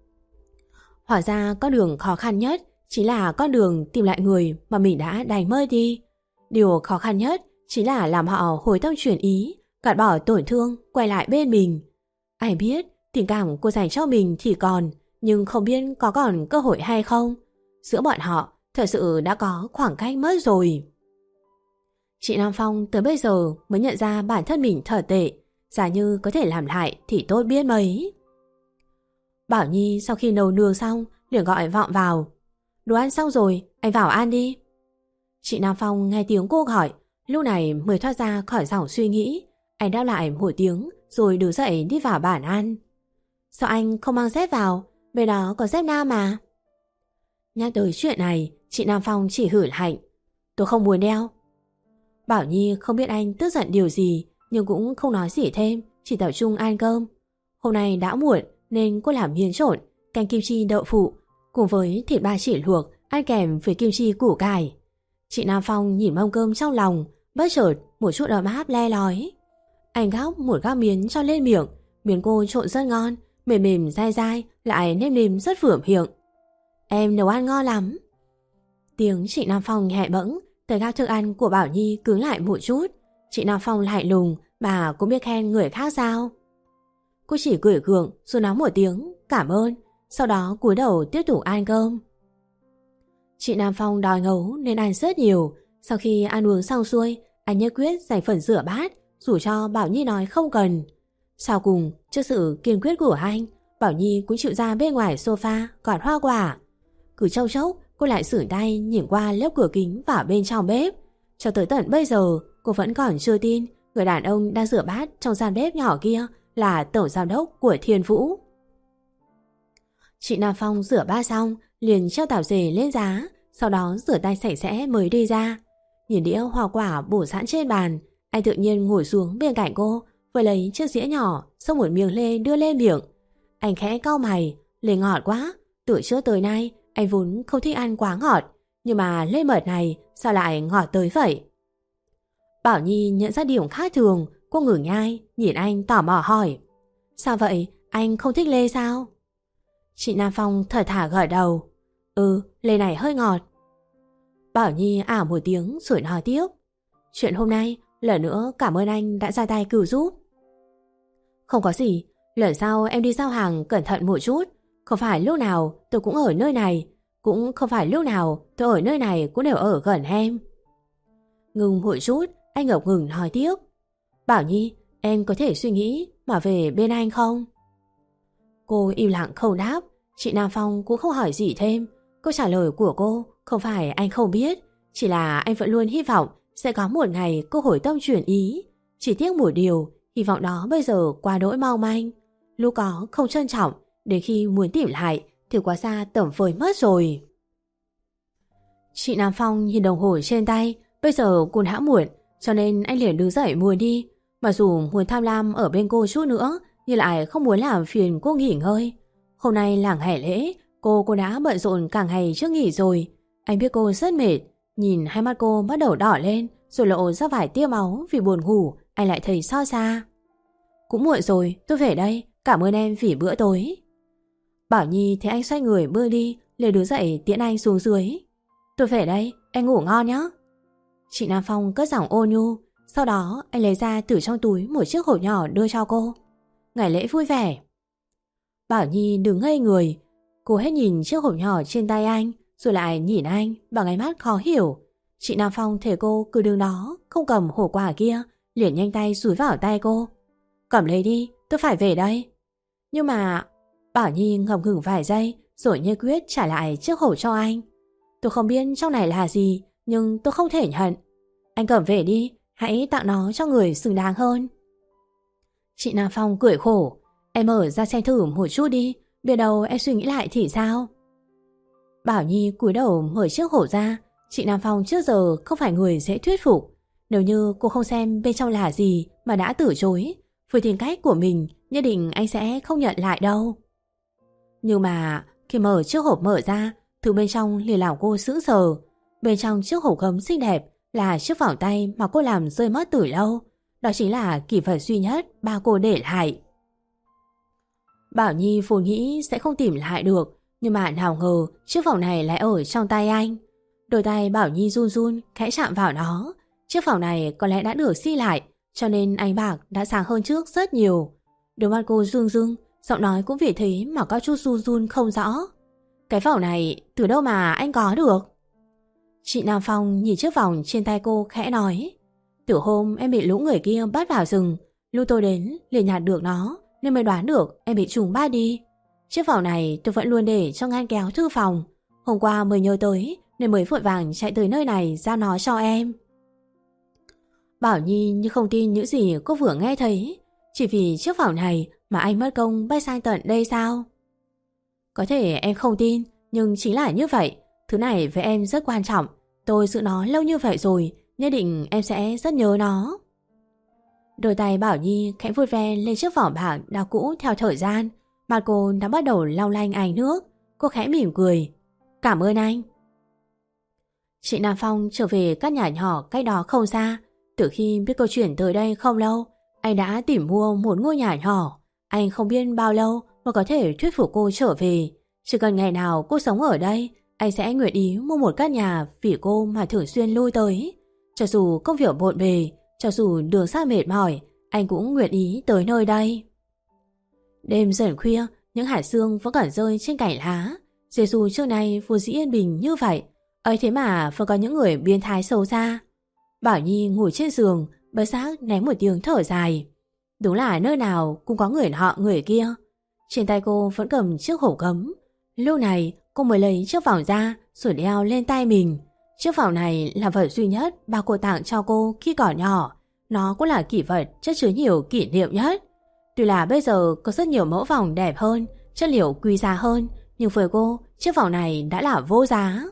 Hóa ra con đường khó khăn nhất chính là con đường tìm lại người mà mình đã đánh mất đi. Điều khó khăn nhất chính là làm họ hồi tâm chuyển ý, gạt bỏ tổn thương, quay lại bên mình. Anh biết tình cảm cô dành cho mình thì còn, nhưng không biết có còn cơ hội hay không. Giữa bọn họ thật sự đã có khoảng cách mất rồi. Chị Nam Phong tới bây giờ mới nhận ra bản thân mình thật tệ. Giả như có thể làm lại thì tốt biết mấy. Bảo Nhi sau khi nấu nướng xong liền gọi vọng vào: "Đồ ăn xong rồi, anh vào ăn đi." Chị Nam Phong nghe tiếng cô gọi, lúc này mới thoát ra khỏi dòng suy nghĩ. Anh đáp lại một tiếng rồi đứng dậy đi vào bàn ăn. "Sao anh không mang dép vào? Bên đó có dép nam mà." Nhắc tới chuyện này, chị Nam Phong chỉ hử lạnh: "Tôi không muốn đeo." Bảo Nhi không biết anh tức giận điều gì, nhưng cũng không nói gì thêm, chỉ tập trung ăn cơm. Hôm nay đã muộn nên cô làm miến trộn, canh kim chi đậu phụ cùng với thịt ba chỉ luộc ăn kèm với kim chi củ cải. Chị Nam Phong nhìn mâm cơm trong lòng, bất chợt một chút ấm áp le lói. Anh gắp một gắp miến cho lên miệng. Miến cô trộn rất ngon, mềm mềm dai dai, lại nêm nếm rất vừa miệng. "Em nấu ăn ngon lắm." Tiếng chị Nam Phong nhẹ bẫng, Tới gắp thức ăn của Bảo Nhi cứng lại một chút. Chị Nam Phong lạnh lùng mà cũng biết khen người khác sao? Cô chỉ cười gượng rồi nói một tiếng cảm ơn, sau đó cúi đầu tiếp tục ăn cơm. Chị Nam Phong đói ngấu nên ăn rất nhiều. Sau khi ăn uống xong xuôi, anh nhất quyết dành phần rửa bát, dù cho Bảo Nhi nói không cần. Sau cùng, trước sự kiên quyết của anh, Bảo Nhi cũng chịu ra bên ngoài sofa gọt hoa quả. Cứ trông chốc, cô lại sửng tay nhìn qua lớp cửa kính vào bên trong bếp. Cho tới tận bây giờ, cô vẫn còn chưa tin người đàn ông đang rửa bát trong gian bếp nhỏ kia là tổng giám đốc của Thiên Vũ. Chị Nam Phong rửa bát xong, liền treo tạp dề lên giá, sau đó rửa tay sạch sẽ mới đi ra. Nhìn đĩa hoa quả bổ sẵn trên bàn, anh tự nhiên ngồi xuống bên cạnh cô, vừa lấy chiếc dĩa nhỏ, xông một miếng lê đưa lên miệng. Anh khẽ cau mày, lê ngọt quá, từ trước tới nay anh vốn không thích ăn quá ngọt, nhưng mà lê mật này sao lại ngọt tới vậy? Bảo Nhi nhận ra điểm khác thường, cô ngừng nhai, nhìn anh tò mò hỏi. Sao vậy, anh không thích lê sao? Chị Nam Phong thở thả gật đầu. Ừ, lê này hơi ngọt. Bảo Nhi ảo một tiếng rồi nói tiếp. Chuyện hôm nay, lần nữa cảm ơn anh đã ra tay cứu giúp. Không có gì, lần sau em đi giao hàng cẩn thận một chút. Không phải lúc nào tôi cũng ở nơi này, cũng không phải lúc nào tôi ở nơi này cũng đều ở gần em. Ngừng một chút, anh ngập ngừng nói tiếp. Bảo Nhi, em có thể suy nghĩ mà về bên anh không? Cô im lặng không đáp. Chị Nam Phong cũng không hỏi gì thêm. Câu trả lời của cô không phải anh không biết, chỉ là anh vẫn luôn hy vọng sẽ có một ngày cô hồi tâm chuyển ý. Chỉ tiếc một điều, hy vọng đó bây giờ quá đỗi mau manh. Lúc có không trân trọng, đến khi muốn tìm lại thì quá xa tầm với mất rồi. Chị Nam Phong nhìn đồng hồ trên tay, bây giờ cũng đã muộn, cho nên anh liền đứng dậy muốn đi. Mặc dù muốn tham lam ở bên cô chút nữa, nhưng lại không muốn làm phiền cô nghỉ ngơi. Hôm nay là ngày lễ, cô cô đã bận rộn cả ngày trước nghỉ rồi. Anh biết cô rất mệt, nhìn hai mắt cô bắt đầu đỏ lên, rồi lộ ra vài tia máu vì buồn ngủ, anh lại thấy xót xa. Cũng muộn rồi, tôi về đây, cảm ơn em vì bữa tối. Bảo Nhi thấy anh xoay người bước đi, liền đứng dậy tiễn anh xuống dưới. Tôi về đây, anh ngủ ngon nhé. Chị Nam Phong cất giọng ôn nhu, sau đó anh lấy ra từ trong túi một chiếc hộp nhỏ đưa cho cô. Ngày lễ vui vẻ. Bảo Nhi đứng ngây người, cô hết nhìn chiếc hộp nhỏ trên tay anh, rồi lại nhìn anh bằng ánh mắt khó hiểu. Chị Nam Phong thấy cô cứ đứng đó, không cầm hộp quà kia, liền nhanh tay dúi vào tay cô. Cầm lấy đi, tôi phải về đây. Nhưng mà... Bảo Nhi ngập ngừng vài giây, rồi như quyết trả lại chiếc hộp cho anh. Tôi không biết trong này là gì, nhưng tôi không thể nhận. Anh cầm về đi, hãy tặng nó cho người xứng đáng hơn. Chị Nam Phong cười khổ. Em mở ra xem thử một chút đi, biết đâu em suy nghĩ lại thì sao? Bảo Nhi cúi đầu mở chiếc hộp ra. Chị Nam Phong trước giờ không phải người dễ thuyết phục. Nếu như cô không xem bên trong là gì mà đã từ chối, với tính cách của mình nhất định anh sẽ không nhận lại đâu. Nhưng mà khi mở chiếc hộp mở ra, thứ bên trong liền làm cô sững sờ. Bên trong chiếc hộp gấm xinh đẹp là chiếc vòng tay mà cô làm rơi mất từ lâu. Đó chính là kỷ vật duy nhất ba cô để lại. Bảo Nhi vốn nghĩ sẽ không tìm lại được, nhưng mà nào ngờ chiếc vòng này lại ở trong tay anh. Đôi tay Bảo Nhi run run khẽ chạm vào nó. Chiếc vòng này có lẽ đã được xi lại, cho nên ánh bạc đã sáng hơn trước rất nhiều. Đôi mắt cô rưng rưng, giọng nói cũng vì thế mà có chút run run không rõ. Cái vòng này từ đâu mà anh có được? Chị Nam Phong nhìn chiếc vòng trên tay cô khẽ nói. Từ hôm em bị lũ người kia bắt vào rừng, lúc tôi đến liền nhặt được nó, nên mới đoán được em bị trùng bắt đi. Chiếc vòng này tôi vẫn luôn để trong ngăn kéo thư phòng. Hôm qua mới nhớ tới nên mới vội vàng chạy tới nơi này giao nó cho em. Bảo Nhi như không tin những gì cô vừa nghe thấy. Chỉ vì chiếc vòng này mà anh mất công bay sang tận đây sao? Có thể em không tin, nhưng chính là như vậy. Thứ này với em rất quan trọng. Tôi giữ nó lâu như vậy rồi, nhất định em sẽ rất nhớ nó. Đôi tay Bảo Nhi khẽ vuốt ve lên chiếc vỏ bạc đã cũ theo thời gian. Mặt cô đã bắt đầu long lanh ánh nước. Cô khẽ mỉm cười. Cảm ơn anh. Chị Nam Phong trở về căn nhà nhỏ cách đó không xa. Từ khi biết câu chuyện tới đây không lâu, anh đã tìm mua một ngôi nhà nhỏ. Anh không biết bao lâu mà có thể thuyết phục cô trở về. Chỉ cần ngày nào cô sống ở đây, anh sẽ nguyện ý mua một căn nhà vì cô mà thường xuyên lui tới. Cho dù công việc bộn bề, cho dù đường xa mệt mỏi, anh cũng nguyện ý tới nơi đây. Đêm dần khuya, những hạt sương vẫn còn rơi trên cành lá. Giê-xu trước nay vốn dĩ yên bình như vậy, ấy thế mà vẫn có những người biến thái xấu xa. Bảo Nhi ngồi trên giường, bất giác ném một tiếng thở dài. Đúng là nơi nào cũng có người nọ người kia. Trên tay cô vẫn cầm chiếc hộp gấm. Lúc này cô mới lấy chiếc vòng ra rồi đeo lên tay mình. Chiếc vòng này là vật duy nhất ba cô tặng cho cô khi còn nhỏ. Nó cũng là kỷ vật chất chứa nhiều kỷ niệm nhất. Tuy là bây giờ có rất nhiều mẫu vòng đẹp hơn, chất liệu quý giá hơn, nhưng với cô, chiếc vòng này đã là vô giá.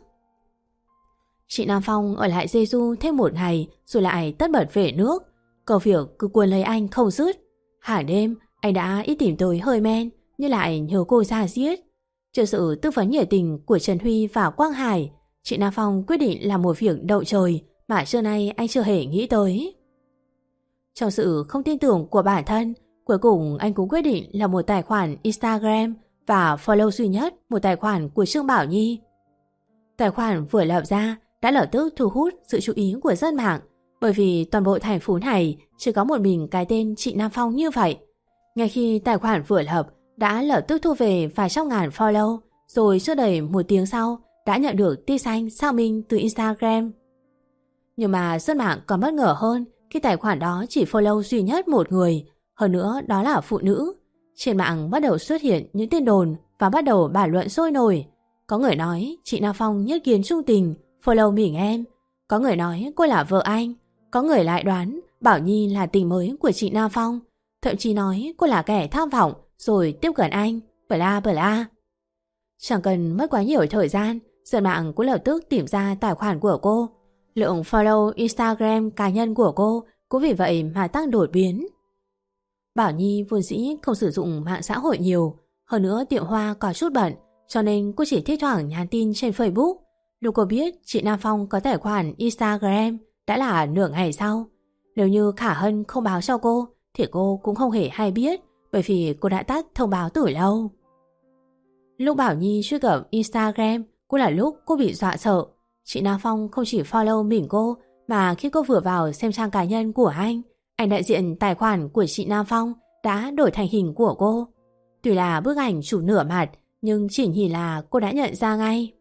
Chị Nam Phong ở lại Jeju thêm một ngày rồi lại tất bật về nước. Công việc cứ cuốn lấy anh không dứt. Hàng đêm, anh đã ít tìm tới hơi men, nhưng lại nhớ cô ra giết. Trước sự tư vấn nhiệt tình của Trần Huy và Quang Hải, chị Nam Phong quyết định làm một việc đậu trời mà xưa nay anh chưa hề nghĩ tới. Trong sự không tin tưởng của bản thân, cuối cùng anh cũng quyết định là một tài khoản Instagram và follow duy nhất một tài khoản của Trương Bảo Nhi. Tài khoản vừa lập ra đã lập tức thu hút sự chú ý của dân mạng, bởi vì toàn bộ thành phố này chỉ có một mình cái tên chị Nam Phong như vậy. Ngay khi tài khoản vừa lập đã lập tức thu về vài trăm ngàn follow, rồi chưa đầy một tiếng sau đã nhận được tia xanh xác minh từ Instagram. Nhưng mà dân mạng còn bất ngờ hơn khi tài khoản đó chỉ follow duy nhất một người, hơn nữa đó là phụ nữ. Trên mạng bắt đầu xuất hiện những tin đồn và bắt đầu bàn luận sôi nổi. Có người nói chị Nam Phong nhất kiến trung tình, follow mình em. Có người nói cô là vợ anh. Có người lại đoán Bảo Nhi là tình mới của chị Nam Phong. Thậm chí nói cô là kẻ tham vọng rồi tiếp cận anh, bla bla. Chẳng cần mất quá nhiều thời gian, dân mạng cũng lập tức tìm ra tài khoản của cô. Lượng follow Instagram cá nhân của cô cũng vì vậy mà tăng đột biến. Bảo Nhi vốn dĩ không sử dụng mạng xã hội nhiều, hơn nữa tiệm hoa có chút bận, cho nên cô chỉ thi thoảng nhắn tin trên Facebook. Lúc cô biết chị Nam Phong có tài khoản Instagram đã là nửa ngày sau. Nếu như Khả Hân không báo cho cô thì cô cũng không hề hay biết, bởi vì cô đã tắt thông báo từ lâu. Lúc Bảo Nhi truy cập Instagram cũng là lúc cô bị dọa sợ. Chị Nam Phong không chỉ follow mình cô, mà khi cô vừa vào xem trang cá nhân của anh, ảnh đại diện tài khoản của chị Nam Phong đã đổi thành hình của cô. Tuy là bức ảnh chụp nửa mặt, nhưng chỉ nhìn là cô đã nhận ra ngay.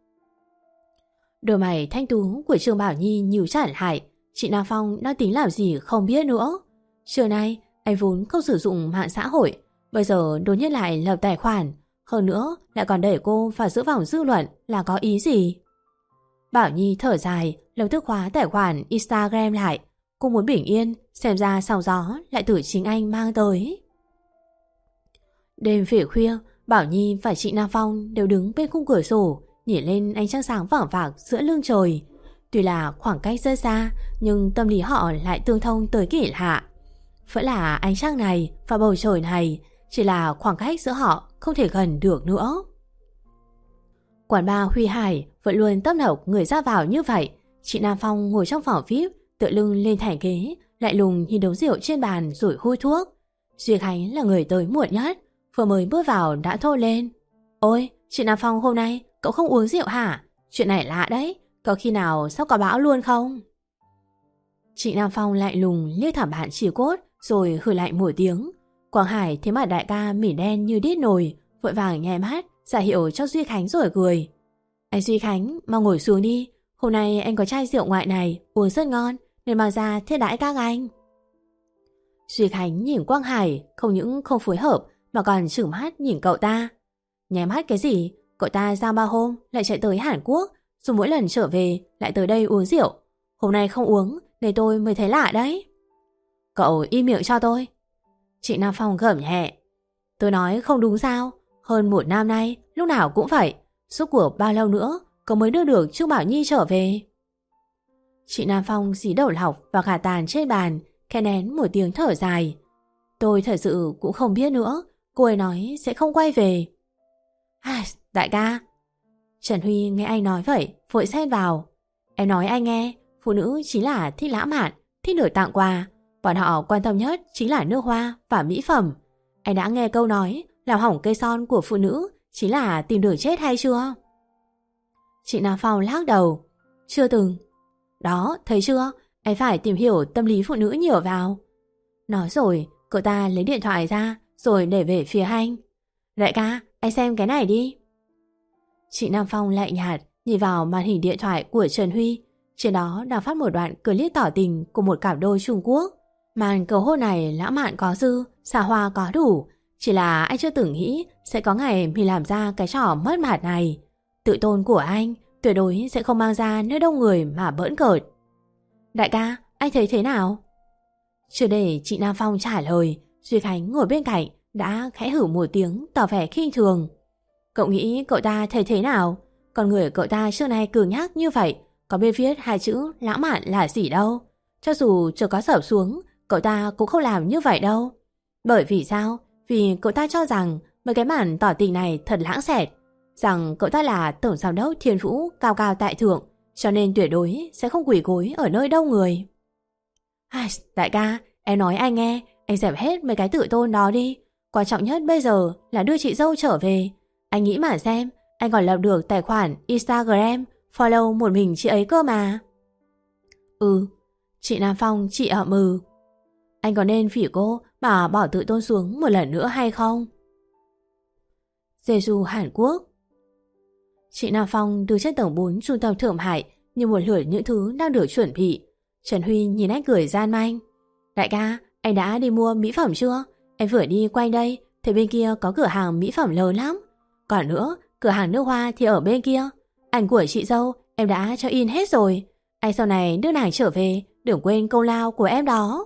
Đôi mày thanh tú của Trương Bảo Nhi nhíu chặt lại. Chị Nam Phong đang tính làm gì không biết nữa. Trưa nay anh vốn không sử dụng mạng xã hội, bây giờ đột nhiên lại lập tài khoản, hơn nữa lại còn đẩy cô vào giữa vòng dư luận là có ý gì? Bảo Nhi thở dài, lập tức khóa tài khoản Instagram lại. Cô muốn bình yên, xem ra sóng gió lại từ chính anh mang tới. Đêm về khuya, Bảo Nhi và chị Nam Phong đều đứng bên khung cửa sổ, nhìn lên ánh trăng sáng vảng vạc giữa lưng trời. Tuy là khoảng cách rất xa, nhưng tâm lý họ lại tương thông tới kỳ lạ. Vẫn là ánh trăng này và bầu trời này, chỉ là khoảng cách giữa họ không thể gần được nữa. Quán bar Huy Hải vẫn luôn tấp nập người ra vào như vậy. Chị Nam Phong ngồi trong phòng vi ai pi, tựa lưng lên thành ghế, lại lùng nhìn đống rượu trên bàn rồi hôi thuốc. Duy Khánh là người tới muộn nhất, vừa mới bước vào đã thô lên: "Ôi, chị Nam Phong hôm nay cậu không uống rượu hả? Chuyện này lạ đấy, có khi nào sắp có bão luôn không?" Chị Nam Phong lại lùng liếc thẳng bạn chỉ cốt rồi hừ lại một tiếng. Quang Hải thấy mặt đại ca mỉ đen như đít nồi, vội vàng nháy mắt ra hiệu cho Duy Khánh rồi cười: "Anh Duy Khánh, mau ngồi xuống đi. Hôm nay anh có chai rượu ngoại này uống rất ngon nên mang ra thiết đãi các anh." Duy Khánh nhìn Quang Hải không những không phối hợp mà còn trừng mắt nhìn cậu ta. Nháy mắt cái gì? Cậu ta ra ba hôm lại chạy tới Hàn Quốc, rồi mỗi lần trở về lại tới đây uống rượu. Hôm nay không uống nên tôi mới thấy lạ đấy. Cậu im miệng cho tôi. Chị Nam Phong gầm nhẹ: "Tôi nói không đúng sao? Hơn một năm nay lúc nào cũng vậy. Suốt cuộc bao lâu nữa cậu mới đưa được Trương Bảo Nhi trở về?" Chị Nam Phong dí đầu lọc và gà tàn trên bàn, khẽ nén một tiếng thở dài: "Tôi thật sự cũng không biết nữa. Cô ấy nói sẽ không quay về." À, đại ca. Trần Huy nghe anh nói vậy vội xen vào: "Em nói anh nghe, phụ nữ chính là thích lãng mạn, thích được tặng quà. Bọn họ quan tâm nhất chính là nước hoa và mỹ phẩm. Anh đã nghe câu nói làm hỏng cây son của phụ nữ chính là tìm đường chết hay chưa?" Chị Nam Phong lắc đầu. Chưa từng. Đó, thấy chưa? Anh phải tìm hiểu tâm lý phụ nữ nhiều vào. Nói rồi, cậu ta lấy điện thoại ra rồi để về phía anh. Đại ca, anh xem cái này đi. Chị Nam Phong lạnh nhạt nhìn vào màn hình điện thoại của Trần Huy. Trên đó đang phát một đoạn clip tỏ tình của một cặp đôi Trung Quốc. Màn cầu hôn này lãng mạn có dư, xa hoa có đủ. Chỉ là anh chưa từng nghĩ sẽ có ngày mình làm ra cái trò mất mặt này. Tự tôn của anh tuyệt đối sẽ không mang ra nơi đông người mà bỡn cợt. Đại ca, anh thấy thế nào? Chưa để chị Nam Phong trả lời, Duy Khánh ngồi bên cạnh đã khẽ hử một tiếng tỏ vẻ khinh thường. Cậu nghĩ cậu ta thấy thế nào? Con người cậu ta trước nay cường nhắc như vậy, có biết viết hai chữ lãng mạn là gì đâu. Cho dù chưa có sập xuống, cậu ta cũng không làm như vậy đâu. Bởi vì sao? Vì cậu ta cho rằng mấy cái màn tỏ tình này thật lãng xẹt, rằng cậu ta là tổng giám đốc Thiên Vũ cao cao tại thượng, cho nên tuyệt đối sẽ không quỳ gối ở nơi đông người. Ai, đại ca, em nói anh nghe, anh dẹp hết mấy cái tự tôn đó đi. Quan trọng nhất bây giờ là đưa chị dâu trở về. Anh nghĩ mà xem, anh còn lập được tài khoản Instagram follow một mình chị ấy cơ mà. Ừ, chị Nam Phong chị ậm ừ. Anh có nên phỉ cô mà bỏ tự tôn xuống một lần nữa hay không? Jeju Hàn Quốc. Chị Nam Phong từ trên tầng bốn trung tâm Thượng Hải như một lượt những thứ đang được chuẩn bị. Trần Huy nhìn anh cười gian manh. Đại ca, anh đã đi mua mỹ phẩm chưa? Em vừa đi quanh đây, thấy bên kia có cửa hàng mỹ phẩm lớn lắm. Còn nữa, cửa hàng nước hoa thì ở bên kia. Ảnh của chị dâu em đã cho in hết rồi. Anh sau này đưa nàng trở về, đừng quên công lao của em đó.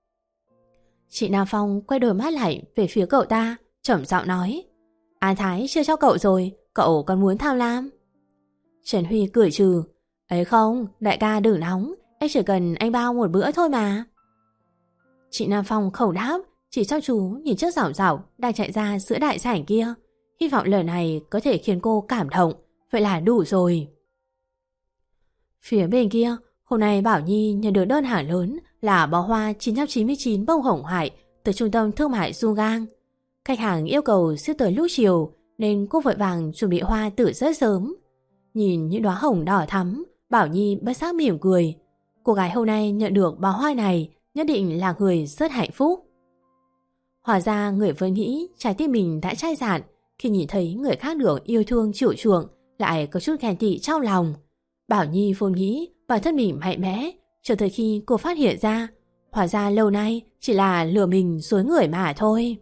Chị Nam Phong quay đôi mắt lại về phía cậu ta, trầm giọng nói. An Thái chưa cho cậu rồi, cậu còn muốn tham lam? Trần Huy cười trừ. Ấy không, đại ca đừng nóng, em chỉ cần anh bao một bữa thôi mà. Chị Nam Phong khẩu đáp, chỉ chăm chú nhìn chiếc rảo rảo đang chạy ra giữa đại sảnh kia. Hy vọng lời này có thể khiến cô cảm động, vậy là đủ rồi. Phía bên kia, hôm nay Bảo Nhi nhận được đơn hàng lớn là bó hoa chín trăm chín mươi chín bông hồng hải từ trung tâm thương mại Dung. Khách hàng yêu cầu ship tới lúc chiều nên cô vội vàng chuẩn bị hoa từ rất sớm. Nhìn những đóa hồng đỏ thắm, Bảo Nhi bất giác mỉm cười. Cô gái hôm nay nhận được bó hoa này nhất định là người rất hạnh phúc. Hóa ra người vẫn nghĩ trái tim mình đã chai dạn khi nhìn thấy người khác được yêu thương chiều chuộng, lại có chút ghen tị trong lòng. Bảo Nhi vốn nghĩ bản thân mình mạnh mẽ, cho tới khi cô phát hiện ra, hóa ra lâu nay chỉ là lừa mình dối người mà thôi.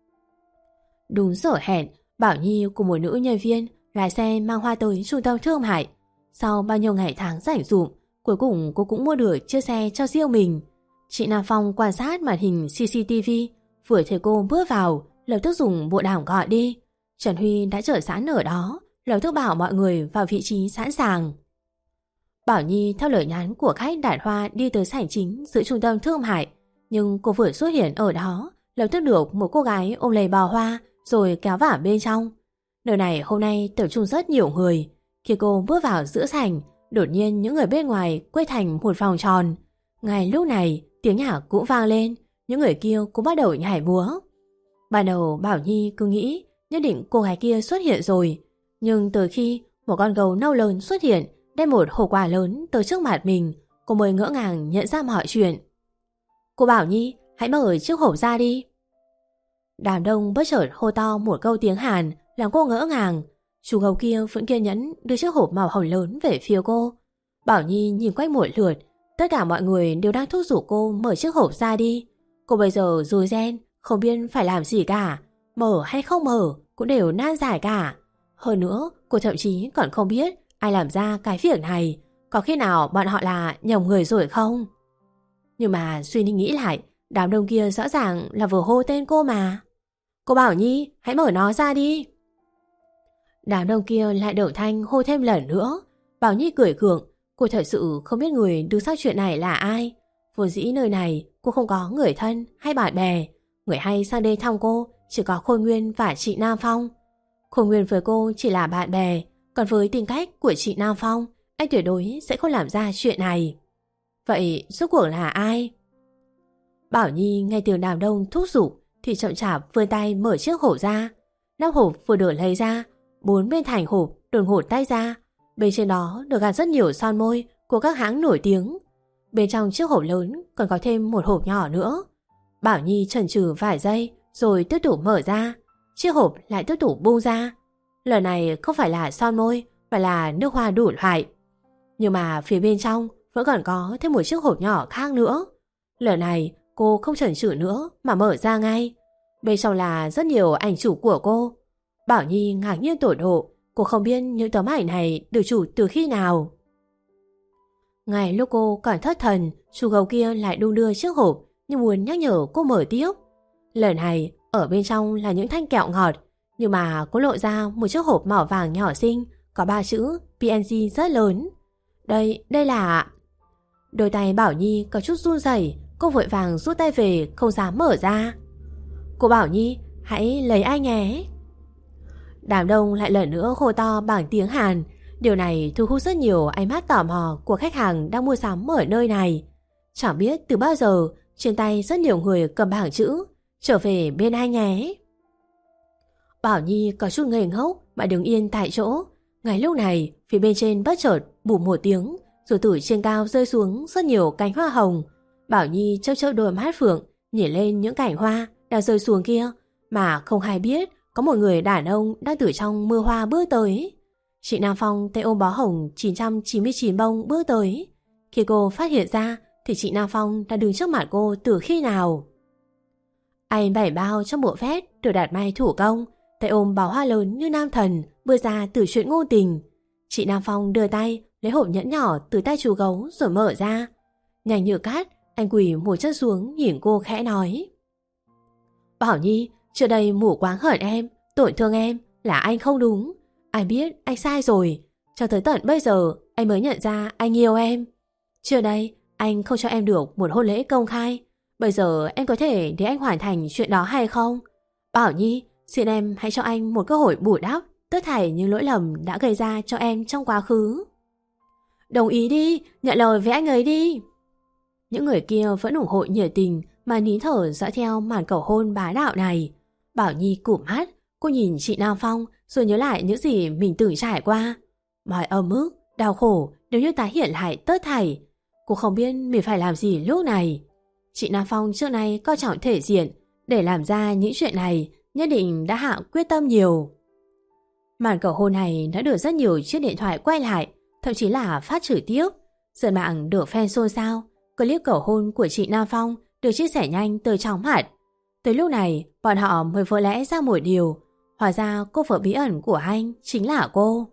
Đúng giờ hẹn, Bảo Nhi cùng một nữ nhân viên lái xe mang hoa tới trung tâm thương mại. Sau bao nhiêu ngày tháng rảnh rụm, cuối cùng cô cũng mua được chiếc xe cho riêng mình. Chị Nam Phong quan sát màn hình xê xê tê vê, vừa thấy cô bước vào, lập tức dùng bộ đàm gọi đi. Trần Huy đã chờ sẵn ở đó, lập tức bảo mọi người vào vị trí sẵn sàng. Bảo Nhi theo lời nhắn của khách đặt hoa đi tới sảnh chính giữa trung tâm thương mại, nhưng cô vừa xuất hiện ở đó, lập tức được một cô gái ôm lấy bó hoa rồi kéo vào bên trong. Nơi này hôm nay tập trung rất nhiều người. Khi cô bước vào giữa sảnh, đột nhiên những người bên ngoài quay thành một vòng tròn. Ngay lúc này, tiếng nhạc cũng vang lên, những người kia cũng bắt đầu nhảy múa. Ban đầu Bảo Nhi cứ nghĩ nhất định cô gái kia xuất hiện rồi, nhưng từ khi một con gấu nâu lớn xuất hiện, đem một hộp quà lớn tới trước mặt mình, cô mới ngỡ ngàng nhận ra mọi chuyện. Cô Bảo Nhi, hãy mở chiếc hộp ra đi. Đám đông bất chợt hô to một câu tiếng Hàn, làm cô ngỡ ngàng. Chú gấu kia vẫn kiên nhẫn đưa chiếc hộp màu hồng lớn về phía cô. Bảo Nhi nhìn quanh một lượt, tất cả mọi người đều đang thúc giục cô mở chiếc hộp ra đi. Cô bây giờ rối ren, không biết phải làm gì cả, mở hay không mở cũng đều nan giải cả. Hơn nữa, cô thậm chí còn không biết ai làm ra cái việc này, có khi nào bọn họ là nhầm người rồi không? Nhưng mà suy nghĩ nghĩ lại, đám đông kia rõ ràng là vừa hô tên cô mà. Cô Bảo Nhi, hãy mở nó ra đi. Đám đông kia lại đổi thanh hô thêm lần nữa. Bảo Nhi cười gượng, cô thật sự không biết người đứng sau chuyện này là ai. Vốn dĩ nơi này cô không có người thân hay bạn bè, người hay sang đây thăm cô chỉ có Khôi Nguyên và chị Nam Phong. Khôi Nguyên với cô chỉ là bạn bè, còn với tính cách của chị Nam Phong, anh tuyệt đối sẽ không làm ra chuyện này. Vậy rốt cuộc là ai? Bảo Nhi nghe tiếng đám đông thúc giục thì chậm chạp vươn tay mở chiếc hộp ra. Nắp hộp vừa được lấy ra, bốn bên thành hộp đột ngột tách ra. Bên trên đó được gạt rất nhiều son môi của các hãng nổi tiếng. Bên trong chiếc hộp lớn còn có thêm một hộp nhỏ nữa. Bảo Nhi chần chừ vài giây rồi tiếp tục mở ra. Chiếc hộp lại tiếp tục bung ra. Lần này không phải là son môi mà là nước hoa đủ loại. Nhưng mà phía bên trong vẫn còn có thêm một chiếc hộp nhỏ khác nữa. Lần này cô không chần chừ nữa mà mở ra ngay. Bên trong là rất nhiều ảnh chụp của cô. Bảo Nhi ngạc nhiên tột độ. Cô không biết những tấm ảnh này được chụp từ khi nào. Ngay lúc cô còn thất thần, chú gấu kia lại đung đưa chiếc hộp như muốn nhắc nhở cô mở tiếp. Lần này ở bên trong là những thanh kẹo ngọt, nhưng mà cô lộ ra một chiếc hộp màu vàng nhỏ xinh có ba chữ pê en giê rất lớn. Đây, đây là... Đôi tay Bảo Nhi có chút run rẩy, cô vội vàng rút tay về không dám mở ra. Cô Bảo Nhi, hãy lấy anh nhé. Đám đông lại lần nữa hô to bằng tiếng Hàn. Điều này thu hút rất nhiều ánh mắt tò mò của khách hàng đang mua sắm ở nơi này. Chẳng biết từ bao giờ trên tay rất nhiều người cầm bảng chữ trở về bên anh nhé. Bảo Nhi có chút ngây ngốc mà đứng yên tại chỗ. Ngay lúc này phía bên trên bất chợt bùm một tiếng, rồi từ trên cao rơi xuống rất nhiều cánh hoa hồng. Bảo Nhi chớp chớp đôi mắt phượng nhìn lên những cành hoa đang rơi xuống kia, mà không hay biết có một người đàn ông đang từ trong mưa hoa bước tới. Chị Nam Phong tay ôm bó hồng chín trăm chín mươi chín bông bước tới. Khi cô phát hiện ra thì chị Nam Phong đã đứng trước mặt cô từ khi nào. Anh bảy bao trong bộ vest được đặt may thủ công, tay ôm bó hoa lớn như nam thần bước ra từ chuyện ngôn tình. Chị Nam Phong đưa tay lấy hộp nhẫn nhỏ từ tay chú gấu rồi mở ra. Nhanh như cát, anh quỳ một chân xuống nhìn cô khẽ nói: Bảo Nhi, trước đây mù quáng hận em, tổn thương em là anh không đúng. Anh biết anh sai rồi. Cho tới tận bây giờ anh mới nhận ra anh yêu em. Trước đây anh không cho em được một hôn lễ công khai. Bây giờ em có thể để anh hoàn thành chuyện đó hay không? Bảo Nhi, xin em hãy cho anh một cơ hội bù đắp tất thảy những lỗi lầm đã gây ra cho em trong quá khứ. Đồng ý đi, nhận lời với anh ấy đi. Những người kia vẫn ủng hộ nhiệt tình mà nín thở dõi theo màn cầu hôn bá đạo này. Bảo Nhi cụp mắt, cô nhìn chị Nam Phong rồi nhớ lại những gì mình từng trải qua. Mọi ấm ức, đau khổ nếu như tái hiện lại tất thảy. Cô không biết mình phải làm gì lúc này. Chị Nam Phong trước nay coi trọng thể diện, để làm ra những chuyện này nhất định đã hạ quyết tâm nhiều. Màn cầu hôn này đã được rất nhiều chiếc điện thoại quay lại, thậm chí là phát trực tiếp. Dân mạng được fan xôn xao. Clip cầu hôn của chị Nam Phong được chia sẻ nhanh từ trong mặt. Tới lúc này bọn họ mới vỡ lẽ ra một điều. Hóa ra cô vợ bí ẩn của anh chính là cô.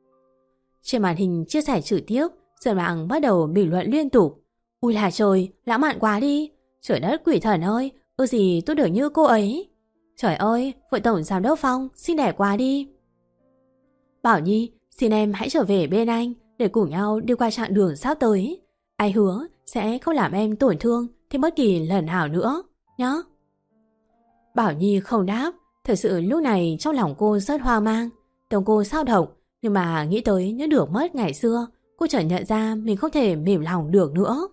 Trên màn hình chia sẻ trực tiếp, dân mạng bắt đầu bình luận liên tục. Ui là trời, lãng mạn quá đi. Trời đất quỷ thần ơi, ước gì tôi được như cô ấy. Trời ơi, vợ tổng giám đốc Phong xinh đẹp quá đi. Bảo Nhi, xin em hãy trở về bên anh để cùng nhau đi qua chặng đường sắp tới. Anh hứa sẽ không làm em tổn thương thêm bất kỳ lần nào nữa, nhé. Bảo Nhi không đáp. Thật sự lúc này trong lòng cô rất hoang mang. Tâm cô xao động, nhưng mà nghĩ tới những được mất ngày xưa, cô chợt nhận ra mình không thể mềm lòng được nữa.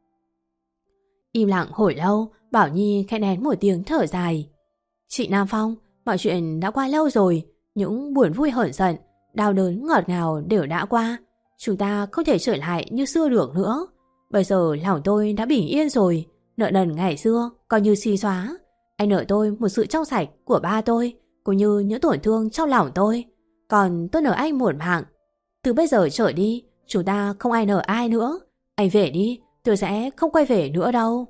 Im lặng hồi lâu, Bảo Nhi khẽ nén một tiếng thở dài. Chị Nam Phong, mọi chuyện đã qua lâu rồi. Những buồn vui hờn giận, đau đớn ngọt ngào đều đã qua. Chúng ta không thể trở lại như xưa được nữa. Bây giờ lòng tôi đã bình yên rồi. Nợ nần ngày xưa coi như suy xóa. Anh nợ tôi một sự trong sạch của ba tôi, cũng như những tổn thương trong lòng tôi. Còn tôi nợ anh một mạng. Từ bây giờ trở đi, chúng ta không ai nợ ai nữa. Anh về đi, tôi sẽ không quay về nữa đâu.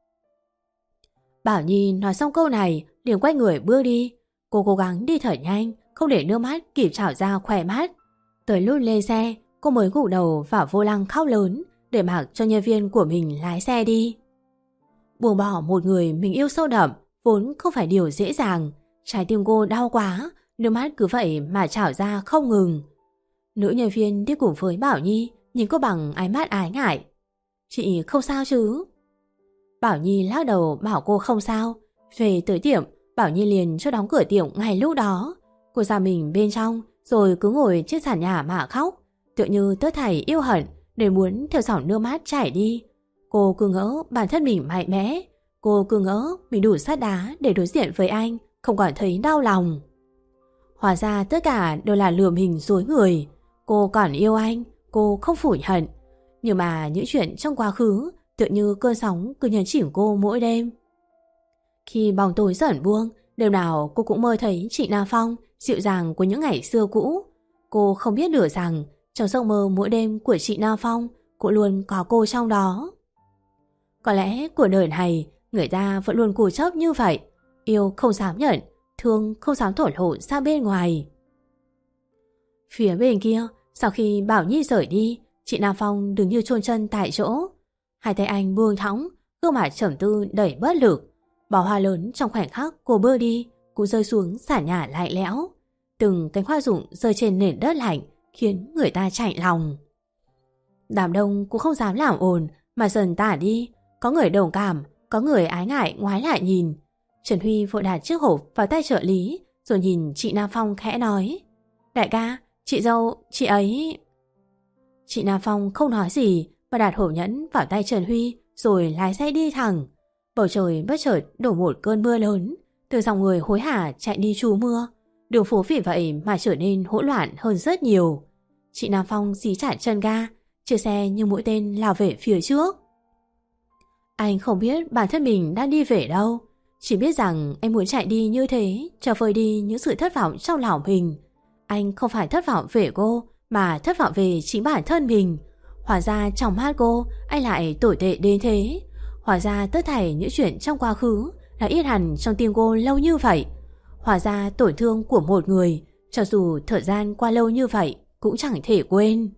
Bảo Nhi nói xong câu này liền quay người bước đi. Cô cố gắng đi thật nhanh, không để nước mắt kịp trào ra khỏe mắt. Tới lúc lên xe, cô mới gục đầu vào vô lăng khóc lớn để mặc cho nhân viên của mình lái xe đi. Buông bỏ một người mình yêu sâu đậm vốn không phải điều dễ dàng. Trái tim cô đau quá, nước mắt cứ vậy mà trào ra không ngừng. Nữ nhân viên đi cùng với Bảo Nhi nhìn cô bằng ánh mắt ái ngại. Chị không sao chứ? Bảo Nhi lắc đầu bảo cô không sao. Về tới tiệm, Bảo Nhi liền cho đóng cửa tiệm ngay lúc đó. Cô ra mình bên trong rồi cứ ngồi trên sàn nhà mà khóc, tựa như tất thảy yêu hận để muốn theo dòng nước mắt chảy đi. Cô cứ ngỡ bản thân mình mạnh mẽ. Cô cứ ngỡ mình đủ sắt đá để đối diện với anh, không còn thấy đau lòng. Hóa ra tất cả đều là lừa mình dối người. Cô còn yêu anh, cô không phủ nhận. Nhưng mà những chuyện trong quá khứ tựa như cơn sóng cứ nhấn chìm cô mỗi đêm. Khi bóng tối dần buông, đêm nào cô cũng mơ thấy chị Na Phong dịu dàng của những ngày xưa cũ. Cô không biết được rằng trong giấc mơ mỗi đêm của chị Na Phong cũng luôn có cô trong đó. Có lẽ cuộc đời này người ta vẫn luôn cố chấp như vậy, yêu không dám nhận, thương không dám thổ lộ ra bên ngoài. Phía bên kia, sau khi Bảo Nhi rời đi, chị Na Phong đứng như chôn chân tại chỗ. Hai tay anh buông thõng, gương mặt trầm tư đầy bất lực. Bó hoa lớn trong khoảnh khắc cô bước đi cũng rơi xuống sàn nhà lạnh lẽo. Từng cánh hoa rụng rơi trên nền đất lạnh khiến người ta chạnh lòng. Đám đông cũng không dám làm ồn mà dần tản đi. Có người đồng cảm, có người ái ngại ngoái lại nhìn. Trần Huy vội đặt chiếc hộp vào tay trợ lý rồi nhìn chị Na Phong khẽ nói: Đại ca, chị dâu, chị ấy... Chị Na Phong không nói gì mà đặt hộp nhẫn vào tay Trần Huy rồi lái xe đi thẳng. Bầu trời bất chợt đổ một cơn mưa lớn, từ dòng người hối hả chạy đi trú mưa. Đường phố vì vậy mà trở nên hỗn loạn hơn rất nhiều. Chị Na Phong dí chặt chân ga, chiếc xe như mũi tên lao về phía trước. Anh không biết bản thân mình đang đi về đâu, chỉ biết rằng anh muốn chạy đi như thế cho vơi đi những sự thất vọng trong lòng mình. Anh không phải thất vọng về cô mà thất vọng về chính bản thân mình. Hóa ra trong mắt cô anh lại tồi tệ đến thế. Hóa ra tất thảy những chuyện trong quá khứ đã ít hẳn trong tim cô lâu như vậy. Hóa ra tổn thương của một người, cho dù thời gian qua lâu như vậy, cũng chẳng thể quên.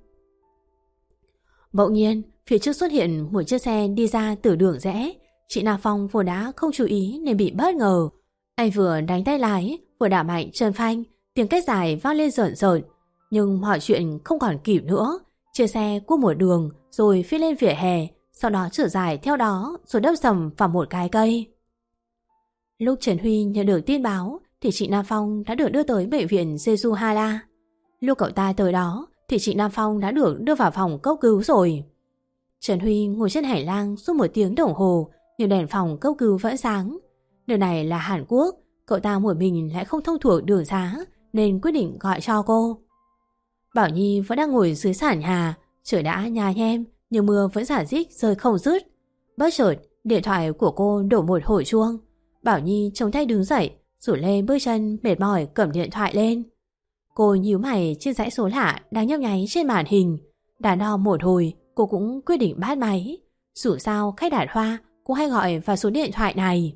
Bỗng nhiên, phía trước xuất hiện một chiếc xe đi ra từ đường rẽ. Chị Na Phong vốn đã không chú ý nên bị bất ngờ. Anh vừa đánh tay lái, vừa đạp mạnh chân phanh, tiếng két dài vang lên rợn rợn. Nhưng mọi chuyện không còn kịp nữa. Chiếc xe cua một đường rồi phi lên vỉa hè, sau đó trở dài theo đó rồi đâm sầm vào một cái cây. Lúc Trần Huy nhận được tin báo thì chị Na Phong đã được đưa tới bệnh viện Jeju Hala. Lúc cậu ta tới đó thì chị Na Phong đã được đưa vào phòng cấp cứu rồi. Trần Huy ngồi trên hành lang suốt một tiếng đồng hồ nhưng đèn phòng cấp cứu vẫn sáng. Nơi này là Hàn Quốc, cậu ta một mình lại không thông thuộc đường xá nên quyết định gọi cho cô. Bảo Nhi vẫn đang ngồi dưới sàn nhà, trời đã nhá nhem nhưng mưa vẫn rả rích rơi không dứt. Bất chợt điện thoại của cô đổ một hồi chuông. Bảo Nhi chống tay đứng dậy, rủ lê bước chân mệt mỏi cầm điện thoại lên. Cô nhíu mày trên dãy số lạ đang nhấp nháy trên màn hình. Đắn đo một hồi, cô cũng quyết định bắt máy. Dù sao khách đặt hoa cũng hay gọi vào số điện thoại này.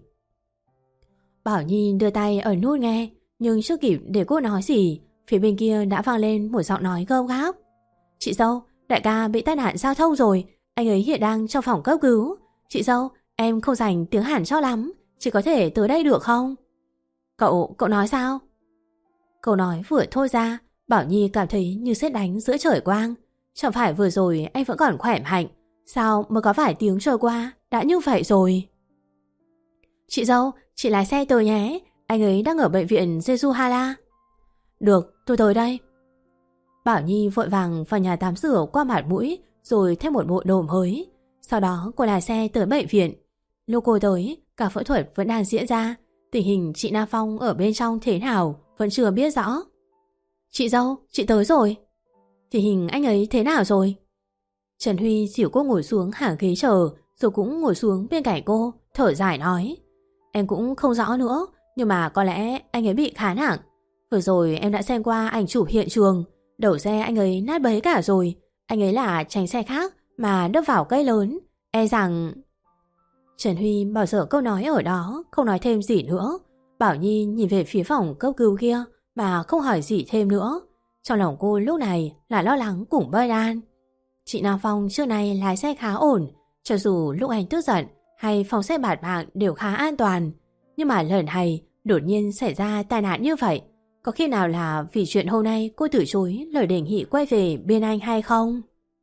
Bảo Nhi đưa tay ở nút nghe, nhưng chưa kịp để cô nói gì, phía bên kia đã vang lên một giọng nói gấp gáp. Chị dâu, đại ca bị tai nạn giao thông rồi, anh ấy hiện đang trong phòng cấp cứu. Chị dâu, em không dành tiếng Hàn cho lắm, chị có thể tới đây được không? Cậu, cậu nói sao? Câu nói vừa thôi ra, Bảo Nhi cảm thấy như sét đánh giữa trời quang. Chẳng phải vừa rồi anh vẫn còn khỏe mạnh, sao mới có vài tiếng trôi qua đã như vậy rồi? Chị dâu, chị lái xe tới nhé, anh ấy đang ở bệnh viện Jeju Hala. Được, tôi tới đây. Bảo Nhi vội vàng vào nhà tắm rửa qua mặt mũi rồi thêm một bộ đồ mới. Sau đó cô lái xe tới bệnh viện. Lúc cô tới, cả phẫu thuật vẫn đang diễn ra. Tình hình chị Na Phong ở bên trong thế nào vẫn chưa biết rõ. Chị dâu, chị tới rồi. Tình hình anh ấy thế nào rồi? Trần Huy dìu cô ngồi xuống hàng ghế chờ, rồi cũng ngồi xuống bên cạnh cô, thở dài nói. Em cũng không rõ nữa, nhưng mà có lẽ anh ấy bị khá nặng. Vừa rồi em đã xem qua ảnh chụp hiện trường, đầu xe anh ấy nát bấy cả rồi. Anh ấy là tránh xe khác mà đâm vào cây lớn. E rằng... Trần Huy bỏ dở câu nói ở đó, không nói thêm gì nữa. Bảo Nhi nhìn về phía phòng cấp cứu kia mà không hỏi gì thêm nữa. Trong lòng cô lúc này là lo lắng cùng bất an. Chị Na Phong trước nay lái xe khá ổn, cho dù lúc anh tức giận hay phòng xe bạt mạng đều khá an toàn. Nhưng mà lần này đột nhiên xảy ra tai nạn như vậy, có khi nào là vì chuyện hôm nay cô từ chối lời đề nghị quay về bên anh hay không?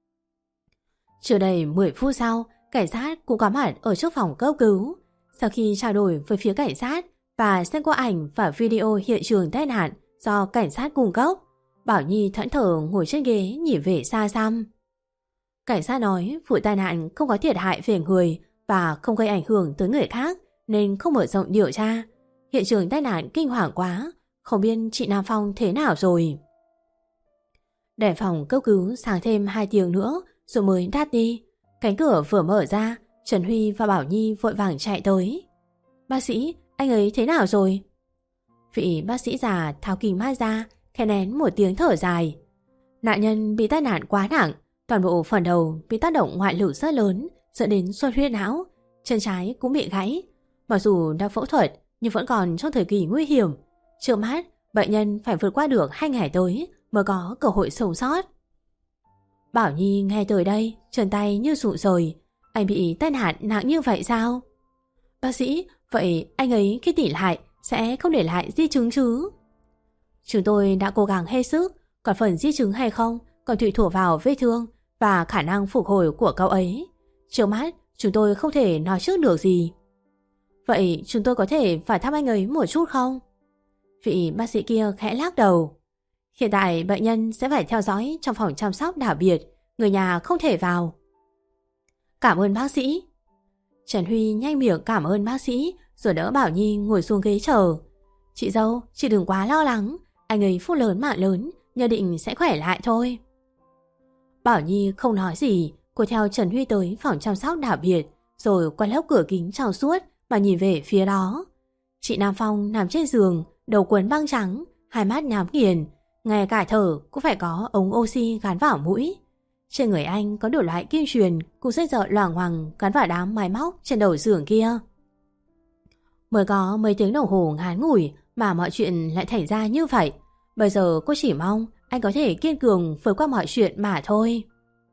Chưa đầy mười phút sau, cảnh sát cũng có mặt ở trước phòng cấp cứu. Sau khi trao đổi với phía cảnh sát và xem qua ảnh và video hiện trường tai nạn do cảnh sát cung cấp, Bảo Nhi thẫn thờ ngồi trên ghế nhìn về xa xăm. Cảnh sát nói vụ tai nạn không có thiệt hại về người và không gây ảnh hưởng tới người khác nên không mở rộng điều tra. Hiện trường tai nạn kinh hoàng quá, không biết chị Nam Phong thế nào rồi. Đèn phòng cấp cứu sáng thêm hai tiếng nữa rồi mới đắt đi. Cánh cửa vừa mở ra, Trần Huy và Bảo Nhi vội vàng chạy tới. Bác sĩ, anh ấy thế nào rồi? Vị bác sĩ già tháo kính mát ra, khẽ nén một tiếng thở dài. Nạn nhân bị tai nạn quá nặng, toàn bộ phần đầu bị tác động ngoại lực rất lớn, dẫn đến xuất huyết não, chân trái cũng bị gãy. Mặc dù đã phẫu thuật nhưng vẫn còn trong thời kỳ nguy hiểm. Trước mắt, bệnh nhân phải vượt qua được hai ngày tới mới có cơ hội sống sót. Bảo Nhi nghe tới đây, chân tay như rụng rời. Anh bị tai nạn nặng như vậy sao? Bác sĩ, vậy anh ấy khi tỉnh lại sẽ không để lại di chứng chứ? Chúng tôi đã cố gắng hết sức, còn phần di chứng hay không còn tùy thuộc vào vết thương và khả năng phục hồi của cậu ấy. Trước mắt, chúng tôi không thể nói trước được gì. Vậy chúng tôi có thể phải thăm anh ấy một chút không? Vị bác sĩ kia khẽ lắc đầu. Hiện tại bệnh nhân sẽ phải theo dõi trong phòng chăm sóc đặc biệt, người nhà không thể vào. Cảm ơn bác sĩ. Trần Huy nhanh miệng cảm ơn bác sĩ rồi đỡ Bảo Nhi ngồi xuống ghế chờ. Chị dâu, chị đừng quá lo lắng, anh ấy phúc lớn mạng lớn, nhất định sẽ khỏe lại thôi. Bảo Nhi không nói gì, cô theo Trần Huy tới phòng chăm sóc đặc biệt, rồi qua lớp cửa kính trong suốt mà nhìn về phía đó. Chị Nam Phong nằm trên giường, đầu quấn băng trắng, hai mắt nhắm nghiền, ngay cả thở cũng phải có ống oxy gắn vào mũi. Trên người anh có đủ loại kim truyền cùng dây dợ loảng hoằng gắn vào đám máy móc trên đầu giường kia. Mới có mấy tiếng đồng hồ ngắn ngủi mà mọi chuyện lại thành ra như vậy. Bây giờ cô chỉ mong anh có thể kiên cường vượt qua mọi chuyện mà thôi.